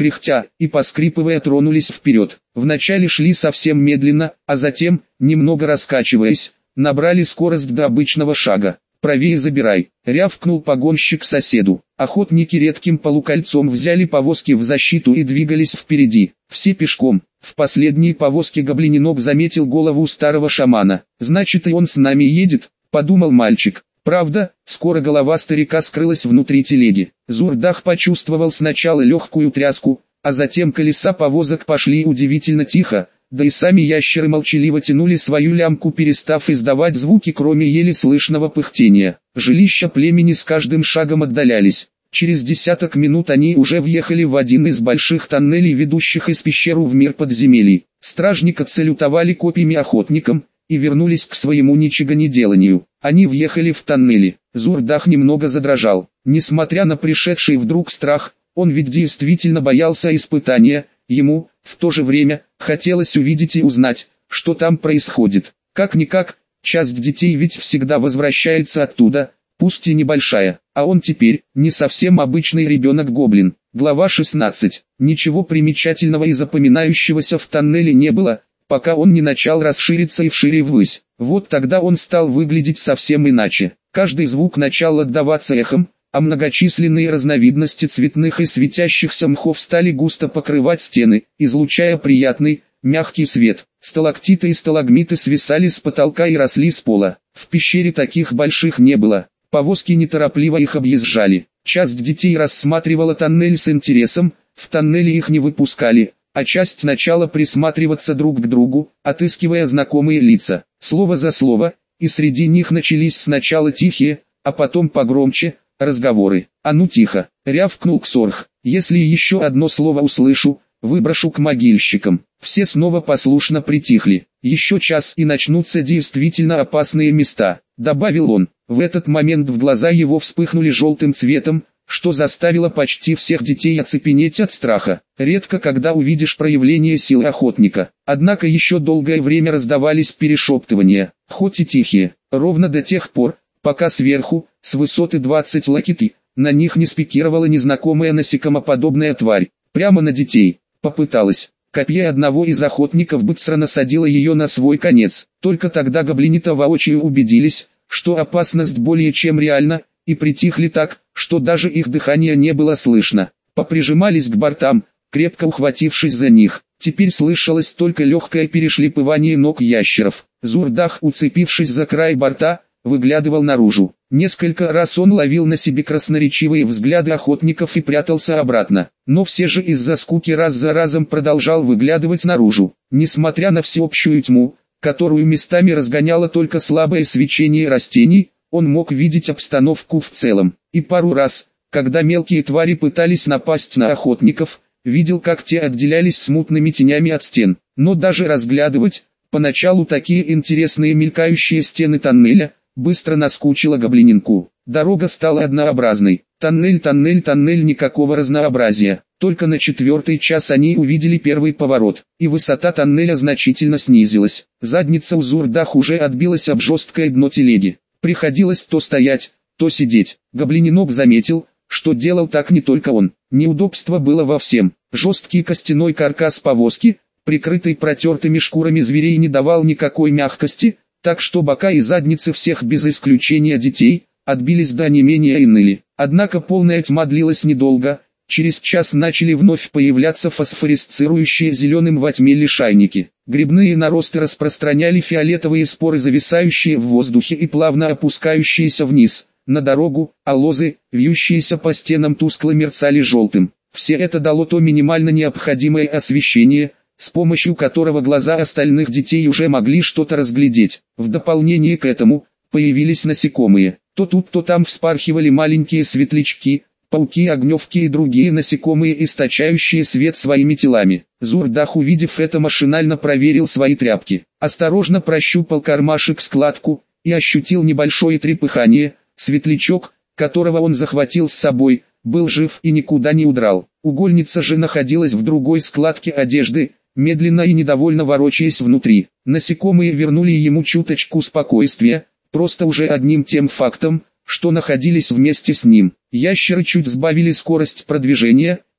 кряхтя и поскрипывая тронулись вперед. Вначале шли совсем медленно, а затем, немного раскачиваясь, набрали скорость до обычного шага. «Правее забирай», — рявкнул погонщик соседу. Охотники редким полукольцом взяли повозки в защиту и двигались впереди, все пешком. В последней повозке гоблиненок заметил голову старого шамана. «Значит, и он с нами едет», — подумал мальчик. Правда, скоро голова старика скрылась внутри телеги. Зурдах почувствовал сначала легкую тряску, а затем колеса повозок пошли удивительно тихо, да и сами ящеры молчаливо тянули свою лямку, перестав издавать звуки, кроме еле слышного пыхтения. Жилища племени с каждым шагом отдалялись. Через десяток минут они уже въехали в один из больших тоннелей, ведущих из пещеры в мир подземелий. Стражники отсалютовали копьями охотникам и вернулись к своему ничегонеделанию. Они въехали в тоннели. Зурдах немного задрожал. Несмотря на пришедший вдруг страх, он ведь действительно боялся испытания. Ему, в то же время, хотелось увидеть и узнать, что там происходит. Как-никак, часть детей ведь всегда возвращается оттуда, пусть и небольшая, а он теперь не совсем обычный ребенок-гоблин. Глава шестнадцать. Ничего примечательного и запоминающегося в тоннеле не было, пока он не начал расшириться и вшире ввысь. Вот тогда он стал выглядеть совсем иначе. Каждый звук начал отдаваться эхом, а многочисленные разновидности цветных и светящихся мхов стали густо покрывать стены, излучая приятный, мягкий свет. Сталактиты и сталагмиты свисали с потолка и росли с пола. В пещере таких больших не было. Повозки неторопливо их объезжали. Часть детей рассматривала тоннель с интересом, в тоннеле их не выпускали, а часть начала присматриваться друг к другу, отыскивая знакомые лица. Слово за слово, и среди них начались сначала тихие, а потом погромче, разговоры. «А ну тихо!» — рявкнул Ксорх. «Если еще одно слово услышу, выброшу к могильщикам». Все снова послушно притихли. «Еще час и начнутся действительно опасные места», — добавил он. В этот момент в глаза его вспыхнули желтым цветом, что заставило почти всех детей оцепенеть от страха. Редко когда увидишь проявление силы охотника. Однако еще долгое время раздавались перешептывания, хоть и тихие, ровно до тех пор, пока сверху, с высоты двадцать лакити, на них не спикировала незнакомая насекомоподобная тварь, прямо на детей. Попыталась. Копье одного из охотников быстро насадило ее на свой конец. Только тогда гоблинита воочию убедились, что опасность более чем реальна, и притихли так, что даже их дыхание не было слышно. Поприжимались к бортам, крепко ухватившись за них. Теперь слышалось только легкое перешлепывание ног ящеров. Зурдах, уцепившись за край борта, выглядывал наружу. Несколько раз он ловил на себе красноречивые взгляды охотников и прятался обратно, но все же из-за скуки раз за разом продолжал выглядывать наружу. Несмотря на всеобщую тьму, которую местами разгоняло только слабое свечение растений, он мог видеть обстановку в целом. И пару раз, когда мелкие твари пытались напасть на охотников, видел, как те отделялись смутными тенями от стен. Но даже разглядывать, поначалу такие интересные мелькающие стены тоннеля, быстро наскучило гоблиненку. Дорога стала однообразной. Тоннель, тоннель, тоннель, никакого разнообразия. Только на четвертый час они увидели первый поворот, и высота тоннеля значительно снизилась. Задница у Зурдах уже отбилась об жесткое дно телеги. Приходилось то стоять, то сидеть. Гоблиненок заметил, что делал так не только он. Неудобство было во всем. Жесткий костяной каркас повозки, прикрытый протертыми шкурами зверей, не давал никакой мягкости, так что бока и задницы всех без исключения детей отбились до онемения и ныли. Однако полная тьма длилась недолго. Через час начали вновь появляться фосфорисцирующие зеленым во тьме лишайники. Грибные наросты распространяли фиолетовые споры, зависающие в воздухе и плавно опускающиеся вниз, на дорогу, а лозы, вьющиеся по стенам, тускло мерцали желтым. Все это дало то минимально необходимое освещение, с помощью которого глаза остальных детей уже могли что-то разглядеть. В дополнение к этому, появились насекомые. То тут, то там вспархивали маленькие светлячки, пауки, огневки и другие насекомые, источающие свет своими телами. Зурдах, увидев это, машинально проверил свои тряпки. Осторожно прощупал кармашек-складку и ощутил небольшое трепыхание. Светлячок, которого он захватил с собой, был жив и никуда не удрал. Угольница же находилась в другой складке одежды, медленно и недовольно ворочаясь внутри. Насекомые вернули ему чуточку спокойствия, просто уже одним тем фактом, что находились вместе с ним. Ящеры чуть сбавили скорость продвижения,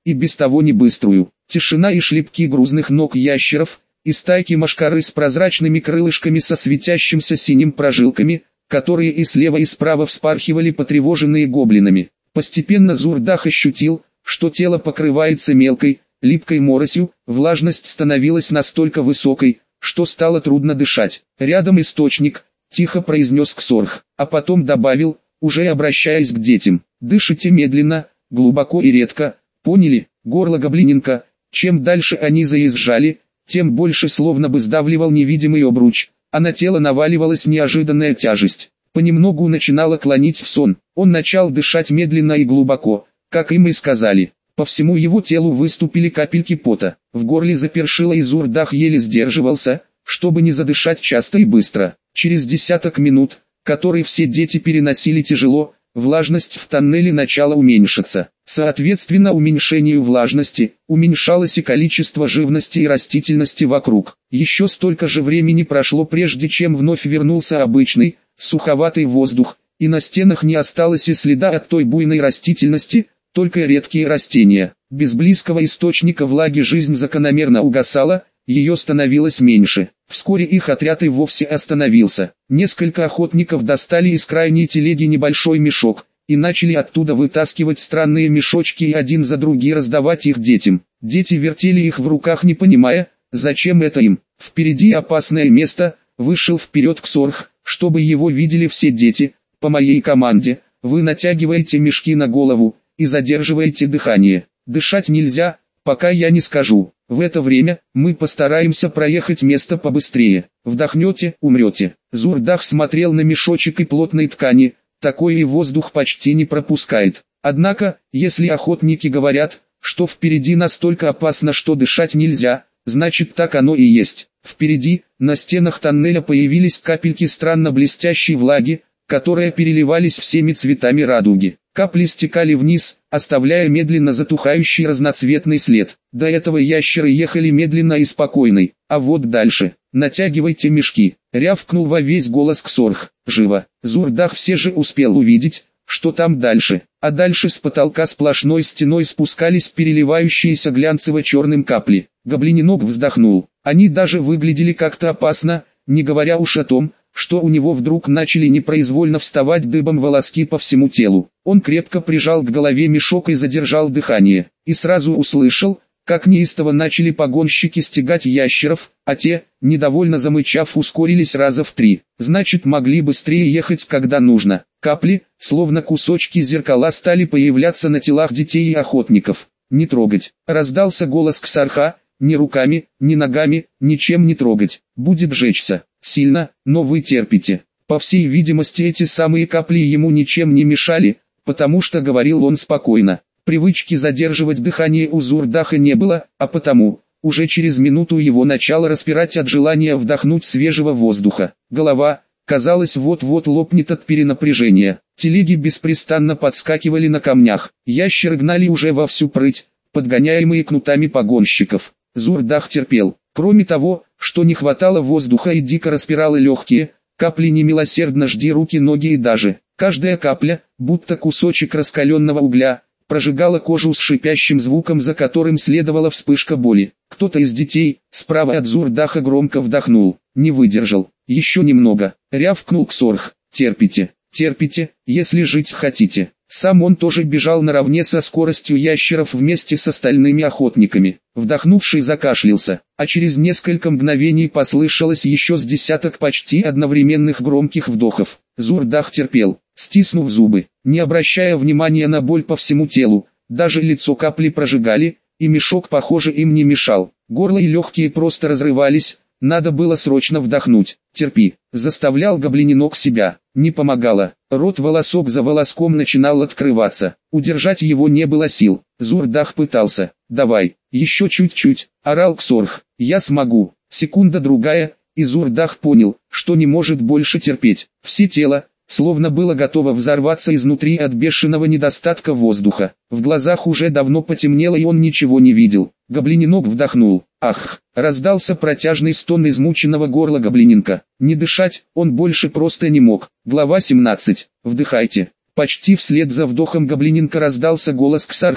и без того не быструю. Тишина и шлепки грузных ног ящеров, и стайки мошкары с прозрачными крылышками со светящимся синим прожилками, которые и слева и справа вспархивали потревоженные гоблинами. Постепенно Зурдах ощутил, что тело покрывается мелкой, липкой моросью, влажность становилась настолько высокой, что стало трудно дышать. «Рядом источник», — тихо произнес Ксорх, а потом добавил, уже обращаясь к детям: «Дышите медленно, глубоко и редко, поняли?» Горло гоблиненка, чем дальше они заезжали, тем больше словно бы сдавливал невидимый обруч, а на тело наваливалась неожиданная тяжесть. Понемногу начинало клонить в сон. Он начал дышать медленно и глубоко, как им и сказали. По всему его телу выступили капельки пота. В горле запершило, и Зурдах еле сдерживался, чтобы не задышать часто и быстро. Через десяток минут, которые все дети переносили тяжело, влажность в тоннеле начала уменьшаться. Соответственно уменьшению влажности, уменьшалось и количество живности и растительности вокруг. Еще столько же времени прошло, прежде чем вновь вернулся обычный, суховатый воздух, и на стенах не осталось и следа от той буйной растительности, только редкие растения. Без близкого источника влаги жизнь закономерно угасала, ее становилось меньше. Вскоре их отряд и вовсе остановился. Несколько охотников достали из крайней телеги небольшой мешок, и начали оттуда вытаскивать странные мешочки и один за другим раздавать их детям. Дети вертели их в руках, не понимая, зачем это им. Впереди опасное место, вышел вперед Ксорх, чтобы его видели все дети. По моей команде, вы натягиваете мешки на голову и задерживаете дыхание. Дышать нельзя, пока я не скажу. В это время мы постараемся проехать место побыстрее. Вдохнете, умрете. Зурдах смотрел на мешочек и плотной ткани, такой и воздух почти не пропускает. Однако, если охотники говорят, что впереди настолько опасно, что дышать нельзя, значит так оно и есть. Впереди, на стенах тоннеля появились капельки странно блестящей влаги, которые переливались всеми цветами радуги. Капли стекали вниз, оставляя медленно затухающий разноцветный след. До этого ящеры ехали медленно и спокойно, а вот дальше. «Натягивайте мешки», — рявкнул во весь голос Ксорх. «Живо!» Зурдах все же успел увидеть, что там дальше. А дальше с потолка сплошной стеной спускались переливающиеся глянцево-черным капли. Гоблиненок вздохнул. Они даже выглядели как-то опасно, не говоря уж о том, что у него вдруг начали непроизвольно вставать дыбом волоски по всему телу. Он крепко прижал к голове мешок и задержал дыхание, и сразу услышал, как неистово начали погонщики стегать ящеров, а те, недовольно замычав, ускорились раза в три. Значит, могли быстрее ехать, когда нужно. Капли, словно кусочки зеркала, стали появляться на телах детей и охотников. «Не трогать!» — раздался голос Ксорха. «Ни руками, ни ногами, ничем не трогать. Будет жечься. Сильно, но вы терпите». По всей видимости, эти самые капли ему ничем не мешали, потому что говорил он спокойно. Привычки задерживать дыхание у Зурдаха не было, а потому, уже через минуту его начало распирать от желания вдохнуть свежего воздуха. Голова, казалось, вот-вот лопнет от перенапряжения. Телеги беспрестанно подскакивали на камнях. Ящеры гнали уже во всю прыть, подгоняемые кнутами погонщиков. Зурдах терпел. Кроме того, что не хватало воздуха и дико распирало легкие, капли немилосердно жгли руки, ноги и даже. Каждая капля, будто кусочек раскаленного угля, прожигала кожу с шипящим звуком, за которым следовала вспышка боли. Кто-то из детей, справа от Зурдаха, громко вдохнул. Не выдержал. «Еще немного», — рявкнул Ксорх. «Терпите, терпите, если жить хотите». Сам он тоже бежал наравне со скоростью ящеров вместе с остальными охотниками. Вдохнувший закашлялся, а через несколько мгновений послышалось еще с десяток почти одновременных громких вдохов. Зурдах терпел, стиснув зубы, не обращая внимания на боль по всему телу. Даже лицо капли прожигали, и мешок, похоже, им не мешал. Горло и легкие просто разрывались. Надо было срочно вдохнуть. «Терпи», — заставлял гоблиненок себя. Не помогало. Рот волосок за волоском начинал открываться. Удержать его не было сил. Зурдах пытался. «Давай, еще чуть-чуть», — орал Ксорх. «Я смогу». Секунда-другая, и Зурдах понял, что не может больше терпеть. Все тело, словно было готово взорваться изнутри от бешеного недостатка воздуха. В глазах уже давно потемнело, и он ничего не видел. Гоблиненок вдохнул. «Ах!» — раздался протяжный стон измученного горла гоблиненка. Не дышать он больше просто не мог. Глава семнадцать. «Вдыхайте». Почти вслед за вдохом гоблиненка раздался голос Ксорха.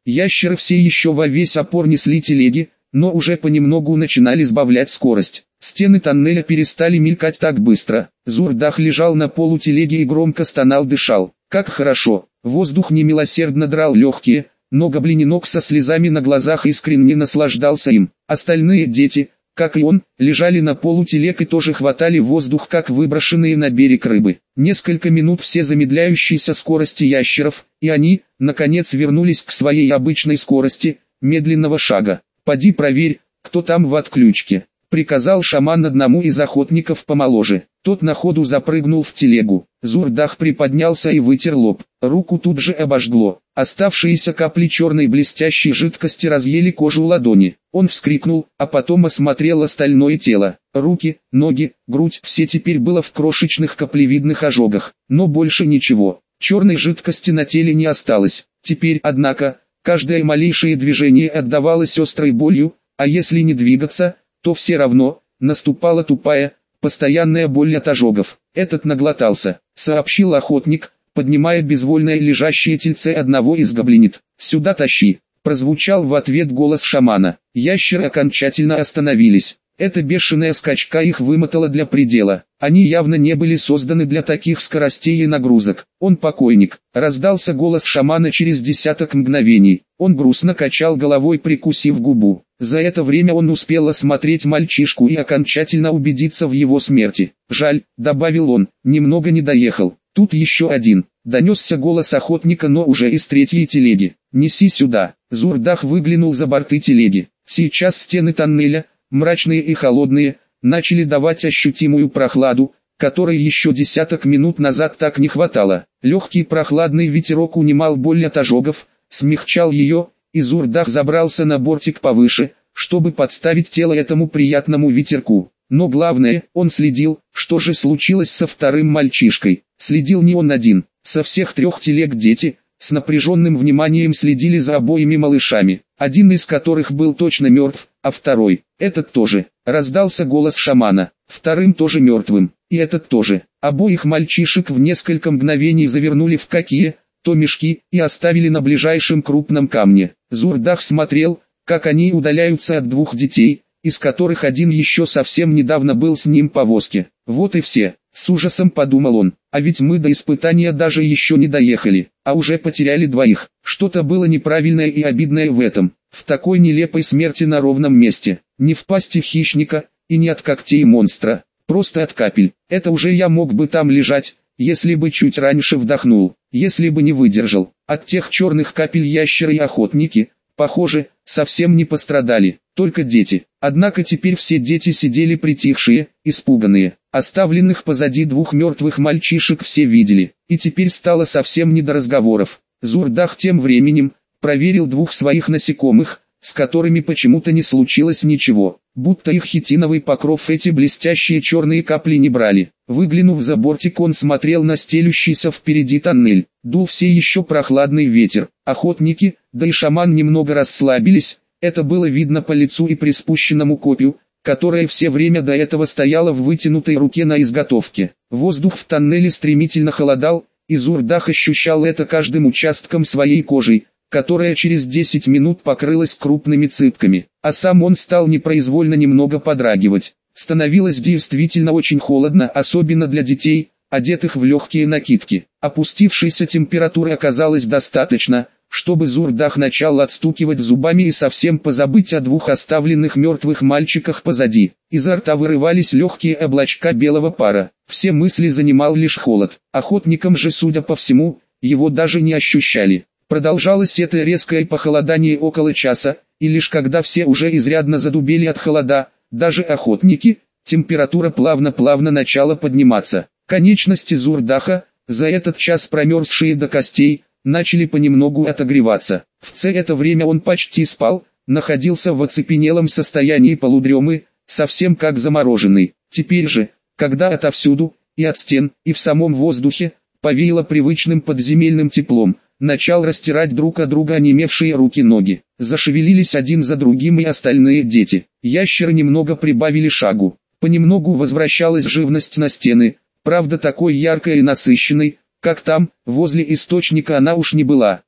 Ящеры все еще во весь опор несли телеги, но уже понемногу начинали сбавлять скорость. Стены тоннеля перестали мелькать так быстро. Зурдах лежал на полу телеги и громко стонал, дышал. Как хорошо, воздух немилосердно драл легкие, но гоблиненок со слезами на глазах искренне наслаждался им. Остальные дети, как и он, лежали на полу телег и тоже хватали воздух, как выброшенные на берег рыбы. Несколько минут все замедляющейся скорости ящеров, и они, наконец, вернулись к своей обычной скорости, медленного шага. «Поди проверь, кто там в отключке», — приказал шаман одному из охотников помоложе. Тот на ходу запрыгнул в телегу. Зурдах приподнялся и вытер лоб. Руку тут же обожгло. Оставшиеся капли черной блестящей жидкости разъели кожу ладони. Он вскрикнул, а потом осмотрел остальное тело. Руки, ноги, грудь — все теперь было в крошечных каплевидных ожогах. Но больше ничего. Черной жидкости на теле не осталось. Теперь, однако, каждое малейшее движение отдавалось острой болью, а если не двигаться, то все равно наступала тупая, постоянная боль от ожогов. «Этот наглотался», — сообщил охотник, поднимая безвольное лежащее тельце одного из гоблинит. «Сюда тащи», — прозвучал в ответ голос шамана. Ящеры окончательно остановились. Эта бешеная скачка их вымотала для предела. Они явно не были созданы для таких скоростей и нагрузок. «Он покойник», — раздался голос шамана через десяток мгновений. Он грустно качал головой, прикусив губу. За это время он успел осмотреть мальчишку и окончательно убедиться в его смерти. «Жаль», — добавил он, — «немного не доехал. Тут еще один». Донесся голос охотника, но уже из третьей телеги. «Неси сюда». Зурдах выглянул за борты телеги. Сейчас стены тоннеля, мрачные и холодные, начали давать ощутимую прохладу, которой еще десяток минут назад так не хватало. Легкий прохладный ветерок унимал боль от ожогов, смягчал ее, и Зурдах забрался на бортик повыше, чтобы подставить тело этому приятному ветерку. Но главное, он следил, что же случилось со вторым мальчишкой. Следил не он один, со всех трех телег дети, с напряженным вниманием следили за обоими малышами, один из которых был точно мертв, а второй, этот тоже. Раздался голос шамана, вторым тоже мертвым, и этот тоже. Обоих мальчишек в несколько мгновений завернули в какие-то мешки и оставили на ближайшем крупном камне. Зурдах смотрел, как они удаляются от двух детей, из которых один еще совсем недавно был с ним в повозке. Вот и все, с ужасом подумал он, а ведь мы до испытания даже еще не доехали, а уже потеряли двоих. Что-то было неправильное и обидное в этом, в такой нелепой смерти на ровном месте, не в пасти хищника, и не от когтей монстра, просто от капель. Это уже я мог бы там лежать, если бы чуть раньше вдохнул, если бы не выдержал. От тех черных капель ящеры и охотники, похоже, совсем не пострадали, только дети. Однако теперь все дети сидели притихшие, испуганные. Оставленных позади двух мертвых мальчишек все видели, и теперь стало совсем не до разговоров. Зурдах тем временем проверил двух своих насекомых, с которыми почему-то не случилось ничего, будто их хитиновый покров эти блестящие черные капли не брали. Выглянув за бортик, он смотрел на стелющийся впереди тоннель. Дул все еще прохладный ветер. Охотники, да и шаман немного расслабились, это было видно по лицу и приспущенному копью, которая все время до этого стояла в вытянутой руке на изготовке. Воздух в тоннеле стремительно холодал, и Зурдах ощущал это каждым участком своей кожи, которая через десять минут покрылась крупными цыпками, а сам он стал непроизвольно немного подрагивать. Становилось действительно очень холодно, особенно для детей, одетых в легкие накидки. Опустившейся температуры оказалось достаточно, чтобы Зурдах начал отстукивать зубами и совсем позабыть о двух оставленных мертвых мальчиках позади. Изо рта вырывались легкие облачка белого пара. Все мысли занимал лишь холод. Охотникам же, судя по всему, его даже не ощущали. Продолжалось это резкое похолодание около часа, и лишь когда все уже изрядно задубели от холода, даже охотники, температура плавно-плавно начала подниматься. Конечности Зурдаха, за этот час промерзшие до костей, начали понемногу отогреваться. В це это время он почти спал, находился в оцепенелом состоянии полудремы, совсем как замороженный. Теперь же, когда отовсюду, и от стен, и в самом воздухе, повеяло привычным подземельным теплом, начал растирать друг от друга онемевшие руки-ноги. Зашевелились один за другим и остальные дети. Ящеры немного прибавили шагу. Понемногу возвращалась живность на стены, правда такой яркой и насыщенной, как там, возле источника она уж не была.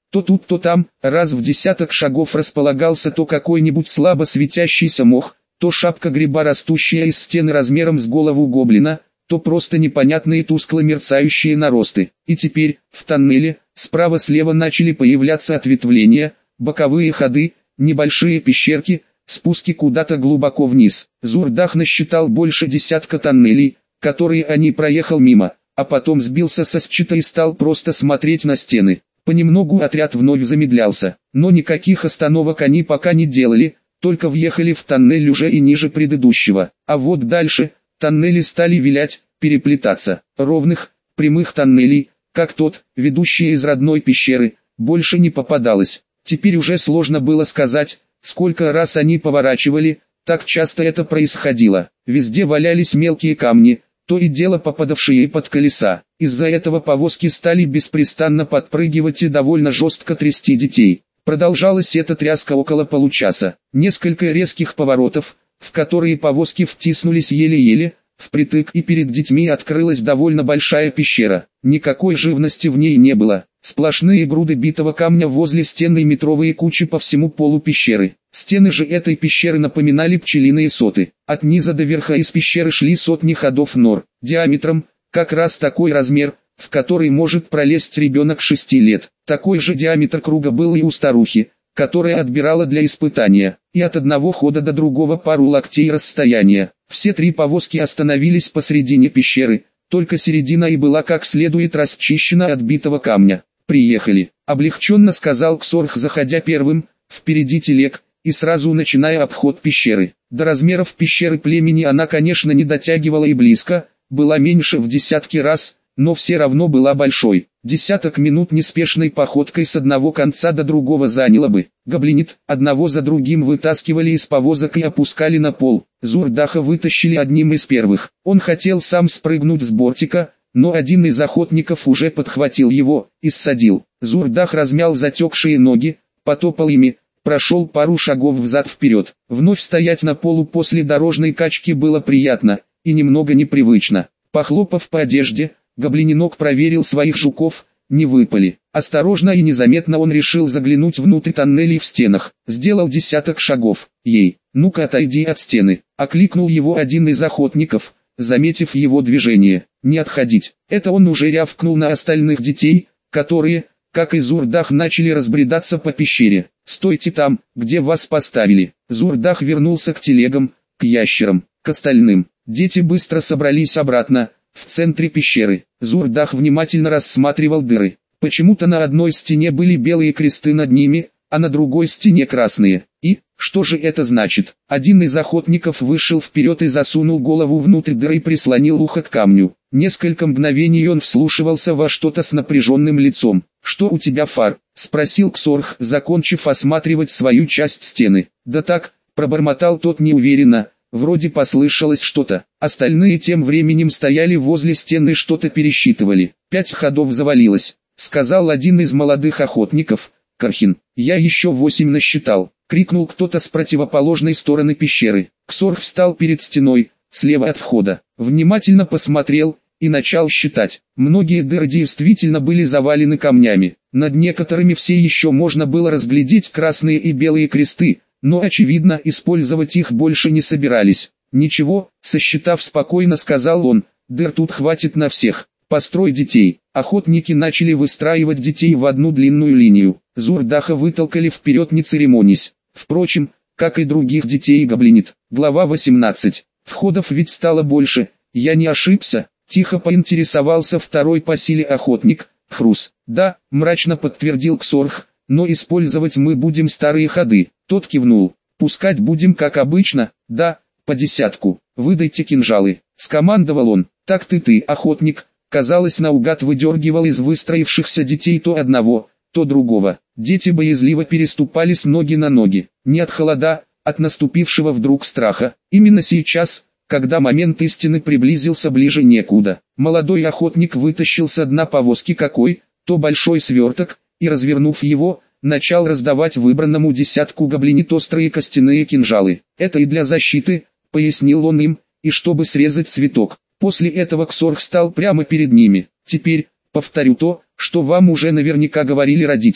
То тут, то там, раз в десяток шагов располагался то какой-нибудь слабо светящийся мох, то шапка гриба, растущая из стены размером с голову гоблина, то просто непонятные тускло мерцающие наросты. И теперь, в тоннеле, справа-слева начали появляться ответвления, боковые ходы, небольшие пещерки, спуски куда-то глубоко вниз. Зурдах насчитал больше десятка тоннелей, которые они проехал мимо, а потом сбился со счета и стал просто смотреть на стены. Понемногу отряд вновь замедлялся, но никаких остановок они пока не делали, только въехали в тоннель уже и ниже предыдущего. А вот дальше, тоннели стали вилять, переплетаться. Ровных, прямых тоннелей, как тот, ведущий из родной пещеры, больше не попадалось. Теперь уже сложно было сказать, сколько раз они поворачивали, так часто это происходило. Везде валялись мелкие камни, то и дело попадавшие под колеса. Из-за этого повозки стали беспрестанно подпрыгивать и довольно жестко трясти детей. Продолжалась эта тряска около получаса. Несколько резких поворотов, в которые повозки втиснулись еле-еле, впритык, и перед детьми открылась довольно большая пещера. Никакой живности в ней не было. Сплошные груды битого камня возле стены и метровые кучи по всему полу пещеры. Стены же этой пещеры напоминали пчелиные соты. От низа до верха из пещеры шли сотни ходов нор, диаметром, как раз такой размер, в который может пролезть ребенок шести лет. Такой же диаметр круга был и у старухи, которая отбирала для испытания, и от одного хода до другого пару локтей расстояния. Все три повозки остановились посредине пещеры, только середина и была как следует расчищена от битого камня. «Приехали», — облегченно сказал Ксорх, заходя первым, впереди телег, и сразу начиная обход пещеры. До размеров пещеры племени она, конечно, не дотягивала и близко, была меньше в десятки раз, но все равно была большой. Десяток минут неспешной походкой с одного конца до другого заняло бы. Гоблинит одного за другим вытаскивали из повозок и опускали на пол. Зурдаха вытащили одним из первых. Он хотел сам спрыгнуть с бортика, но один из охотников уже подхватил его и ссадил. Зурдах размял затекшие ноги, потопал ими, прошел пару шагов взад-вперед. Вновь стоять на полу после дорожной качки было приятно и немного непривычно. Похлопав по одежде, гоблининок проверил своих жуков, не выпали. Осторожно и незаметно он решил заглянуть внутрь тоннелей в стенах. Сделал десяток шагов. «Ей, ну-ка отойди от стены!» — окликнул его один из охотников, заметив его движение. «Не отходить!» Это он уже рявкнул на остальных детей, которые, как и Зурдах, начали разбредаться по пещере. «Стойте там, где вас поставили!» Зурдах вернулся к телегам, к ящерам, к остальным. Дети быстро собрались обратно. В центре пещеры Зурдах внимательно рассматривал дыры. Почему-то на одной стене были белые кресты над ними, а на другой стене красные. И, что же это значит? Один из охотников вышел вперед и засунул голову внутрь дыры и прислонил ухо к камню. Несколько мгновений он вслушивался во что-то с напряженным лицом. «Что у тебя, Фар?» — спросил Ксорх, закончив осматривать свою часть стены. «Да так», — пробормотал тот неуверенно. Вроде послышалось что-то. Остальные тем временем стояли возле стены и что-то пересчитывали. «Пять ходов завалилось», — сказал один из молодых охотников. «Кархин, я еще восемь насчитал», — крикнул кто-то с противоположной стороны пещеры. Ксорх встал перед стеной, слева от входа, внимательно посмотрел и начал считать. Многие дыры действительно были завалены камнями. Над некоторыми все еще можно было разглядеть красные и белые кресты, но, очевидно, использовать их больше не собирались. «Ничего», — сосчитав спокойно, сказал он, — «дыр тут хватит на всех. Построй детей». Охотники начали выстраивать детей в одну длинную линию. Зурдаха вытолкали вперед, не церемонясь. Впрочем, как и других детей гоблинит. Глава восемнадцать. Входов ведь стало больше, я не ошибся? Тихо поинтересовался второй по силе охотник, Хрус. «Да», — мрачно подтвердил Ксорх, — «но использовать мы будем старые ходы». Тот кивнул. «Пускать будем как обычно?» «Да, по десятку. Выдайте кинжалы», — скомандовал он. «Так ты ты, охотник», казалось, наугад выдергивал из выстроившихся детей то одного, то другого. Дети боязливо переступали с ноги на ноги. Не от холода, от наступившего вдруг страха. Именно сейчас, когда момент истины приблизился ближе некуда, молодой охотник вытащил со дна повозки какой, то большой сверток, и, развернув его, начал раздавать выбранному десятку гоблинит острые костяные кинжалы. «Это и для защиты», — пояснил он им, — «и чтобы срезать цветок». После этого Ксорх стал прямо перед ними. «Теперь, повторю то, что вам уже наверняка говорили родители.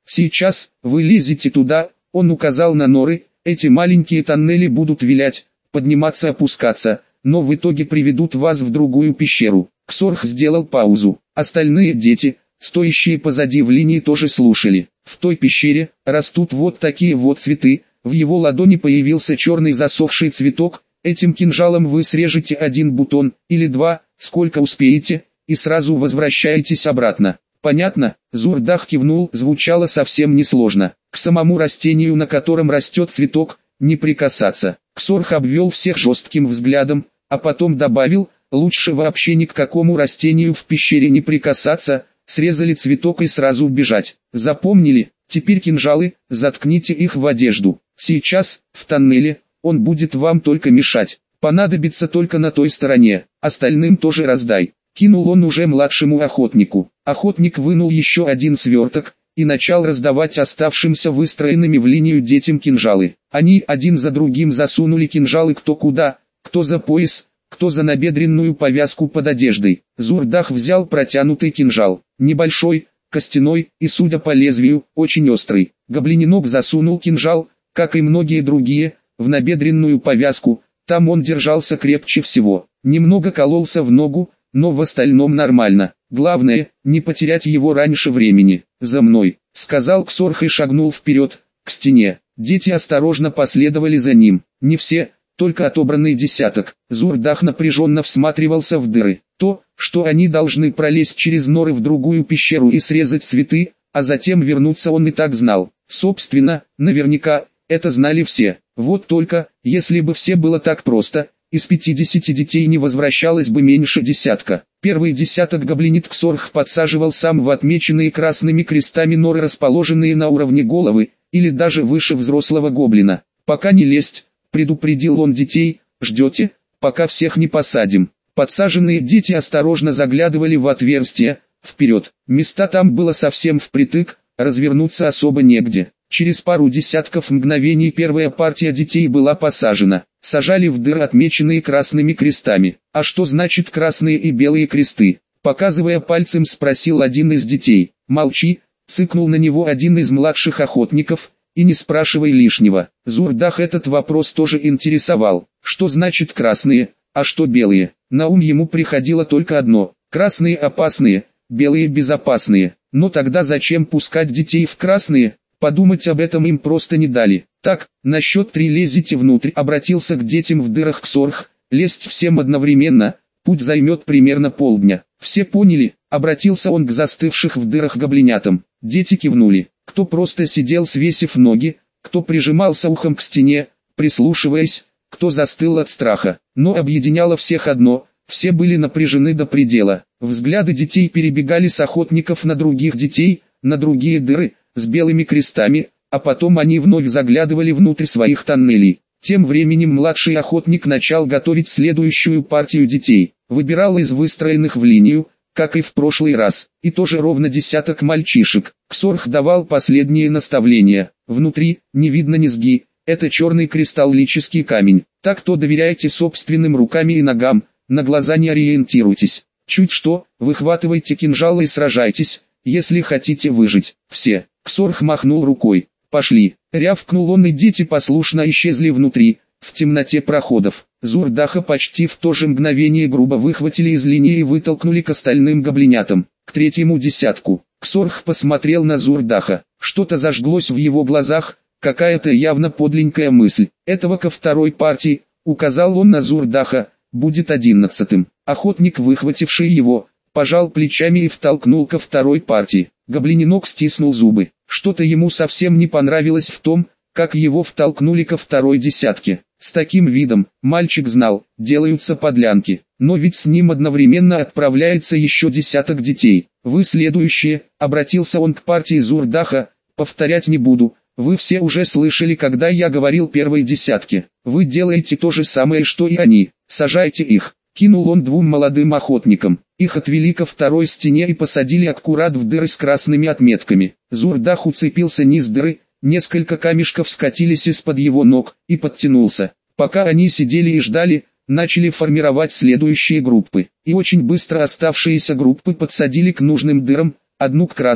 Сейчас, вы лезете туда, он указал на норы, эти маленькие тоннели будут вилять, подниматься-опускаться, но в итоге приведут вас в другую пещеру. Ксорх сделал паузу. Остальные дети, стоящие позади в линии, тоже слушали. В той пещере растут вот такие вот цветы. В его ладони появился черный засохший цветок. Этим кинжалом вы срежете один бутон, или два, сколько успеете, и сразу возвращаетесь обратно. Понятно? Зурдах кивнул, звучало совсем несложно. К самому растению, на котором растет цветок, не прикасаться. Ксорх обвел всех жестким взглядом, а потом добавил, лучше вообще ни к какому растению в пещере не прикасаться, срезали цветок и сразу убежать. Запомнили? Теперь кинжалы, заткните их в одежду. Сейчас, в тоннеле, он будет вам только мешать. Понадобится только на той стороне, остальным тоже раздай. Кинул он уже младшему охотнику. Охотник вынул еще один сверток и начал раздавать оставшимся выстроенными в линию детям кинжалы. Они один за другим засунули кинжалы кто куда, кто за пояс, кто за набедренную повязку под одеждой. Зурдах взял протянутый кинжал, небольшой, костяной и, судя по лезвию, очень острый. Гоблининок засунул кинжал, как и многие другие, в набедренную повязку, там он держался крепче всего. Немного кололся в ногу, но в остальном нормально. Главное, не потерять его раньше времени. «За мной», — сказал Ксорх и шагнул вперед, к стене. Дети осторожно последовали за ним. Не все, только отобранный десяток. Зурдах напряженно всматривался в дыры. То, что они должны пролезть через норы в другую пещеру и срезать цветы, а затем вернуться, он и так знал. Собственно, наверняка, это знали все. Вот только, если бы все было так просто, из пятидесяти детей не возвращалось бы меньше десятка. Первый десяток гоблинит Ксорх подсаживал сам в отмеченные красными крестами норы, расположенные на уровне головы, или даже выше взрослого гоблина. «Пока не лезть», — предупредил он детей, — «ждете, пока всех не посадим». Подсаженные дети осторожно заглядывали в отверстие, вперед. Места там было совсем впритык, развернуться особо негде. Через пару десятков мгновений первая партия детей была посажена. Сажали в дыры, отмеченные красными крестами. «А что значит красные и белые кресты?» Показывая пальцем, спросил один из детей. «Молчи», — цыкнул на него один из младших охотников, — «и не спрашивай лишнего». Зурдах этот вопрос тоже интересовал. Что значит красные, а что белые? На ум ему приходило только одно: красные опасные, белые безопасные. Но тогда зачем пускать детей в красные? Подумать об этом им просто не дали. «Так, на счет три лезете внутрь», — обратился к детям в дырах Ксорх. «Лезть всем одновременно, путь займет примерно полдня». «Все поняли?» — обратился он к застывших в дырах гоблинятам. Дети кивнули. Кто просто сидел, свесив ноги, кто прижимался ухом к стене, прислушиваясь, кто застыл от страха. Но объединяло всех одно: все были напряжены до предела. Взгляды детей перебегали с охотников на других детей, на другие дыры с белыми крестами, а потом они вновь заглядывали внутрь своих тоннелей. Тем временем младший охотник начал готовить следующую партию детей. Выбирал из выстроенных в линию, как и в прошлый раз, и тоже ровно десяток мальчишек. Ксорх давал последние наставления. Внутри, не видно низги, это черный кристаллический камень. Так то доверяйте собственным рукам и ногам, на глаза не ориентируйтесь. Чуть что, выхватывайте кинжалы и сражайтесь, если хотите выжить. Все. Ксорх махнул рукой. «Пошли!» Рявкнул он, и дети послушно исчезли внутри, в темноте проходов. Зурдаха почти в то же мгновение грубо выхватили из линии и вытолкнули к остальным гоблинятам, к третьему десятку. Ксорх посмотрел на Зурдаха. Что-то зажглось в его глазах, какая-то явно подленькая мысль. «Этого ко второй партии», — указал он на Зурдаха, — «будет одиннадцатым». Охотник, выхвативший его, пожал плечами и втолкнул ко второй партии. Гоблининок стиснул зубы. Что-то ему совсем не понравилось в том, как его втолкнули ко второй десятке. С таким видом, мальчик знал, делаются подлянки. Но ведь с ним одновременно отправляется еще десяток детей. «Вы следующие», — обратился он к партии Зурдаха, — «повторять не буду. Вы все уже слышали, когда я говорил первой десятке. Вы делаете то же самое, что и они. Сажайте их». Кинул он двум молодым охотникам. Их отвели ко второй стене и посадили аккурат в дыры с красными отметками. Зурдах уцепился низ дыры, несколько камешков скатились из-под его ног, и подтянулся. Пока они сидели и ждали, начали формировать следующие группы. И очень быстро оставшиеся группы подсадили к нужным дырам, одну к красным,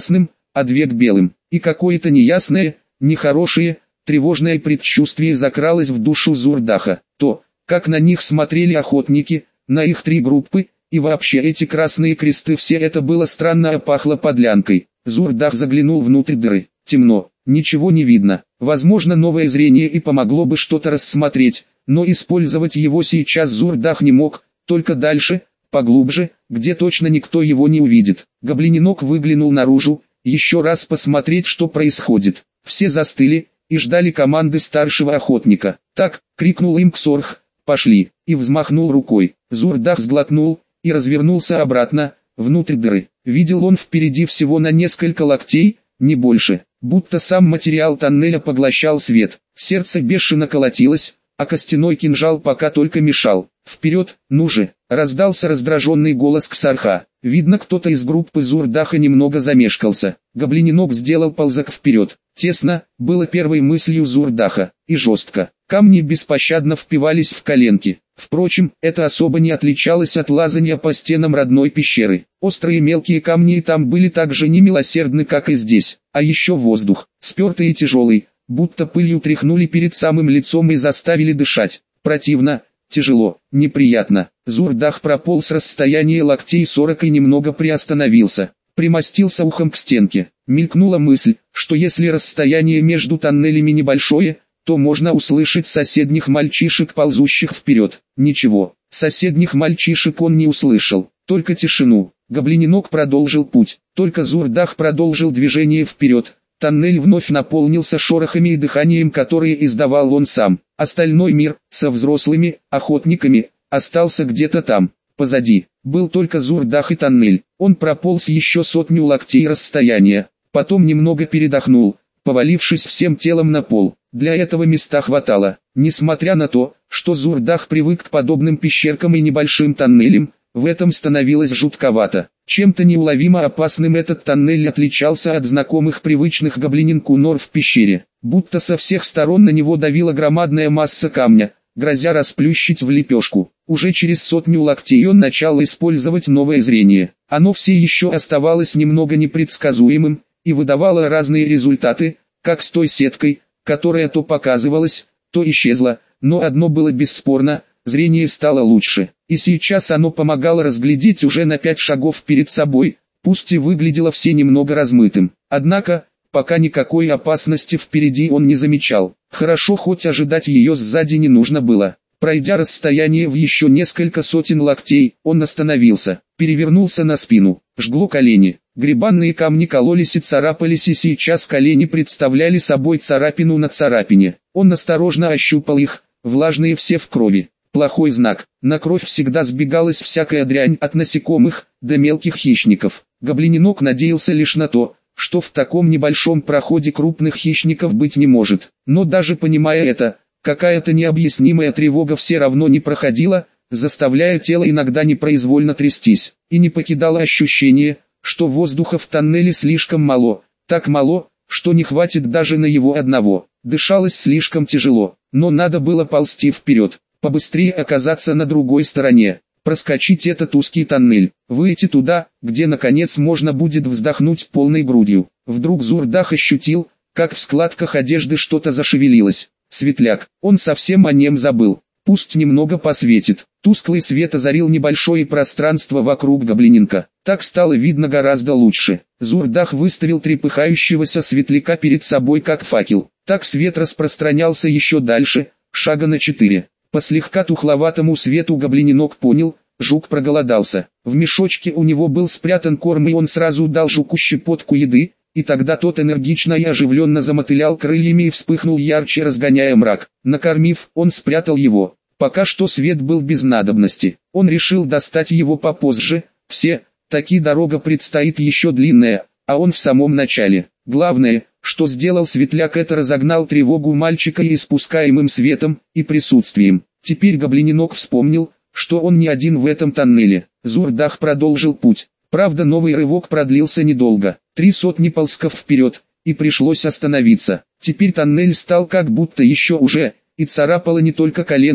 а две к белым. И какое-то неясное, нехорошее, тревожное предчувствие закралось в душу Зурдаха. То, как на них смотрели охотники, на их три группы, и вообще эти красные кресты, все это было странно, пахло подлянкой. Зурдах заглянул внутрь дыры. Темно, ничего не видно. Возможно, новое зрение и помогло бы что-то рассмотреть, но использовать его сейчас Зурдах не мог, только дальше, поглубже, где точно никто его не увидит. Гоблиненок выглянул наружу, еще раз посмотреть, что происходит. Все застыли и ждали команды старшего охотника. «Так!» — крикнул им Ксорх, «пошли!» и взмахнул рукой. Зурдах сглотнул и развернулся обратно, внутрь дыры. Видел он впереди всего на несколько локтей, не больше, будто сам материал тоннеля поглощал свет. Сердце бешено колотилось, а костяной кинжал пока только мешал. «Вперед, ну же!» — раздался раздраженный голос Ксарха. Видно, кто-то из группы Зурдаха немного замешкался. Гоблиненок сделал ползок вперед. Тесно, было первой мыслью Зурдаха, и жестко. Камни беспощадно впивались в коленки. Впрочем, это особо не отличалось от лазания по стенам родной пещеры. Острые мелкие камни там были так же немилосердны, как и здесь. А еще воздух, спертый и тяжелый, будто пылью тряхнули перед самым лицом и заставили дышать. Противно, тяжело, неприятно. Зурдах прополз расстояние локтей сорок и немного приостановился. Примостился ухом к стенке. Мелькнула мысль, что если расстояние между тоннелями небольшое, то можно услышать соседних мальчишек, ползущих вперед. Ничего, соседних мальчишек он не услышал, только тишину. Гоблиненок продолжил путь, только Зурдах продолжил движение вперед. Тоннель вновь наполнился шорохами и дыханием, которые издавал он сам. Остальной мир, со взрослыми охотниками, остался где-то там, позади. Был только Зурдах и тоннель. Он прополз еще сотню локтей расстояния, потом немного передохнул, повалившись всем телом на пол. Для этого места хватало. Несмотря на то, что Зурдах привык к подобным пещеркам и небольшим тоннелям, в этом становилось жутковато. Чем-то неуловимо опасным этот тоннель отличался от знакомых привычных гоблиненку нор в пещере. Будто со всех сторон на него давила громадная масса камня, грозя расплющить в лепешку. Уже через сотню локтей он начал использовать новое зрение. Оно все еще оставалось немного непредсказуемым и выдавало разные результаты, как с той сеткой, которая то показывалась, то исчезла, но одно было бесспорно, зрение стало лучше, и сейчас оно помогало разглядеть уже на пять шагов перед собой, пусть и выглядело все немного размытым. Однако, пока никакой опасности впереди он не замечал. Хорошо, хоть ожидать ее сзади не нужно было. Пройдя расстояние в еще несколько сотен локтей, он остановился, перевернулся на спину, жгло колени. Гребанные камни кололись и царапались, и сейчас колени представляли собой царапину на царапине. Он осторожно ощупал их, влажные все в крови. Плохой знак. На кровь всегда сбегалась всякая дрянь, от насекомых до мелких хищников. Гоблиненок надеялся лишь на то, что в таком небольшом проходе крупных хищников быть не может. Но даже понимая это, какая-то необъяснимая тревога все равно не проходила, заставляя тело иногда непроизвольно трястись. И не покидало ощущение, что воздуха в тоннеле слишком мало, так мало, что не хватит даже на его одного. Дышалось слишком тяжело, но надо было ползти вперед, побыстрее оказаться на другой стороне, проскочить этот узкий тоннель, выйти туда, где наконец можно будет вздохнуть полной грудью. Вдруг Зурдах ощутил, как в складках одежды что-то зашевелилось. Светляк, он совсем о нем забыл. Пусть немного посветит. Тусклый свет озарил небольшое пространство вокруг гоблиненка. Так стало видно гораздо лучше. Зурдах выставил трепыхающегося светляка перед собой как факел. Так свет распространялся еще дальше, шага на четыре. По слегка тухловатому свету гоблиненок понял, жук проголодался. В мешочке у него был спрятан корм, и он сразу дал жуку щепотку еды, и тогда тот энергично и оживленно замотылял крыльями и вспыхнул ярче, разгоняя мрак. Накормив, он спрятал его. Пока что свет был без надобности. Он решил достать его попозже. Все, таки дорога предстоит еще длинная, а он в самом начале. Главное, что сделал светляк, это разогнал тревогу мальчика и испускаемым светом, и присутствием. Теперь гоблиненок вспомнил, что он не один в этом тоннеле. Зурдах продолжил путь. Правда, новый рывок продлился недолго. Три сотни ползков вперед, и пришлось остановиться. Теперь тоннель стал как будто еще уже, и царапало не только коленки,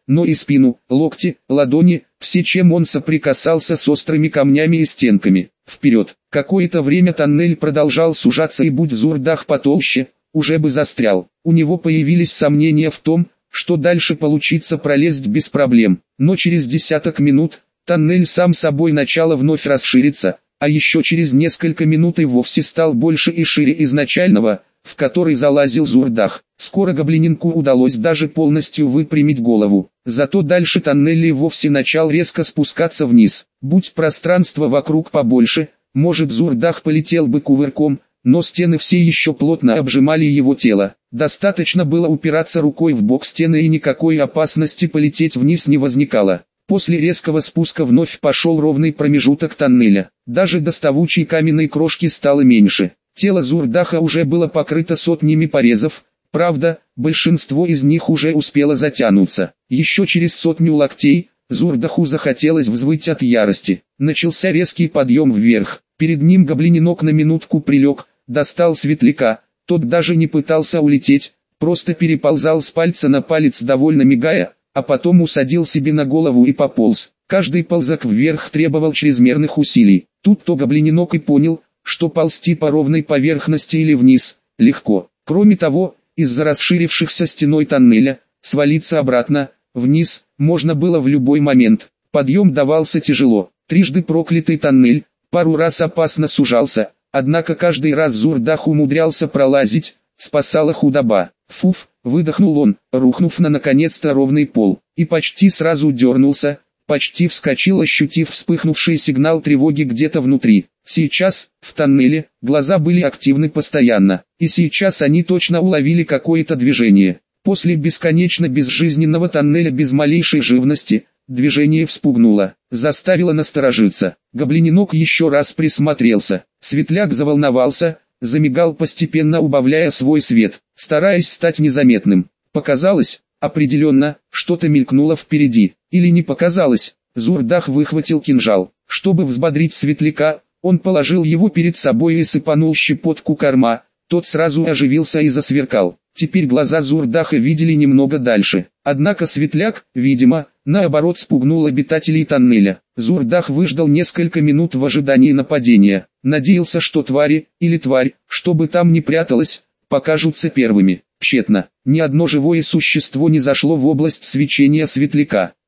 но и спину, локти, ладони, все, чем он соприкасался с острыми камнями и стенками. Вперед! Какое-то время тоннель продолжал сужаться, и будь Зурдах потолще, уже бы застрял. У него появились сомнения в том, что дальше получится пролезть без проблем. Но через десяток минут, тоннель сам собой начал вновь расшириться, а еще через несколько минут и вовсе стал больше и шире изначального, в который залазил Зурдах. Скоро гоблиненку удалось даже полностью выпрямить голову. Зато дальше тоннель и вовсе начал резко спускаться вниз. Будь пространство вокруг побольше, может, Зурдах полетел бы кувырком, но стены все еще плотно обжимали его тело. Достаточно было упираться рукой в бок стены, и никакой опасности полететь вниз не возникало. После резкого спуска вновь пошел ровный промежуток тоннеля. Даже доставучей каменной крошки стало меньше. Тело Зурдаха уже было покрыто сотнями порезов, правда, большинство из них уже успело затянуться. Еще через сотню локтей Зурдаху захотелось взвыть от ярости. Начался резкий подъем вверх. Перед ним гоблиненок на минутку прилег, достал светляка. Тот даже не пытался улететь, просто переползал с пальца на палец, довольно мигая, а потом усадил себе на голову и пополз. Каждый ползок вверх требовал чрезмерных усилий. Тут-то гоблиненок и понял, что ползти по ровной поверхности или вниз легко. Кроме того, из-за расширившихся стеной тоннеля, свалиться обратно, вниз, можно было в любой момент. Подъем давался тяжело. Трижды проклятый тоннель пару раз опасно сужался, однако каждый раз Зурдах умудрялся пролазить, спасала худоба. Фуф, выдохнул он, рухнув на наконец-то ровный пол, и почти сразу дернулся, почти вскочил, ощутив вспыхнувший сигнал тревоги где-то внутри. Сейчас, в тоннеле, глаза были активны постоянно, и сейчас они точно уловили какое-то движение. После бесконечно безжизненного тоннеля без малейшей живности, движение вспугнуло, заставило насторожиться. Гоблиненок еще раз присмотрелся. Светляк заволновался, замигал, постепенно убавляя свой свет, стараясь стать незаметным. Показалось, определенно, что-то мелькнуло впереди. Или не показалось. Зурдах выхватил кинжал. Чтобы взбодрить Светляка, он положил его перед собой и сыпанул щепотку корма. Тот сразу оживился и засверкал. Теперь глаза Зурдаха видели немного дальше. Однако Светляк, видимо, наоборот, спугнул обитателей тоннеля. Зурдах выждал несколько минут в ожидании нападения. Надеялся, что твари, или тварь, что бы там ни пряталась, покажутся первыми. Тщетно. Ни одно живое существо не зашло в область свечения Светляка.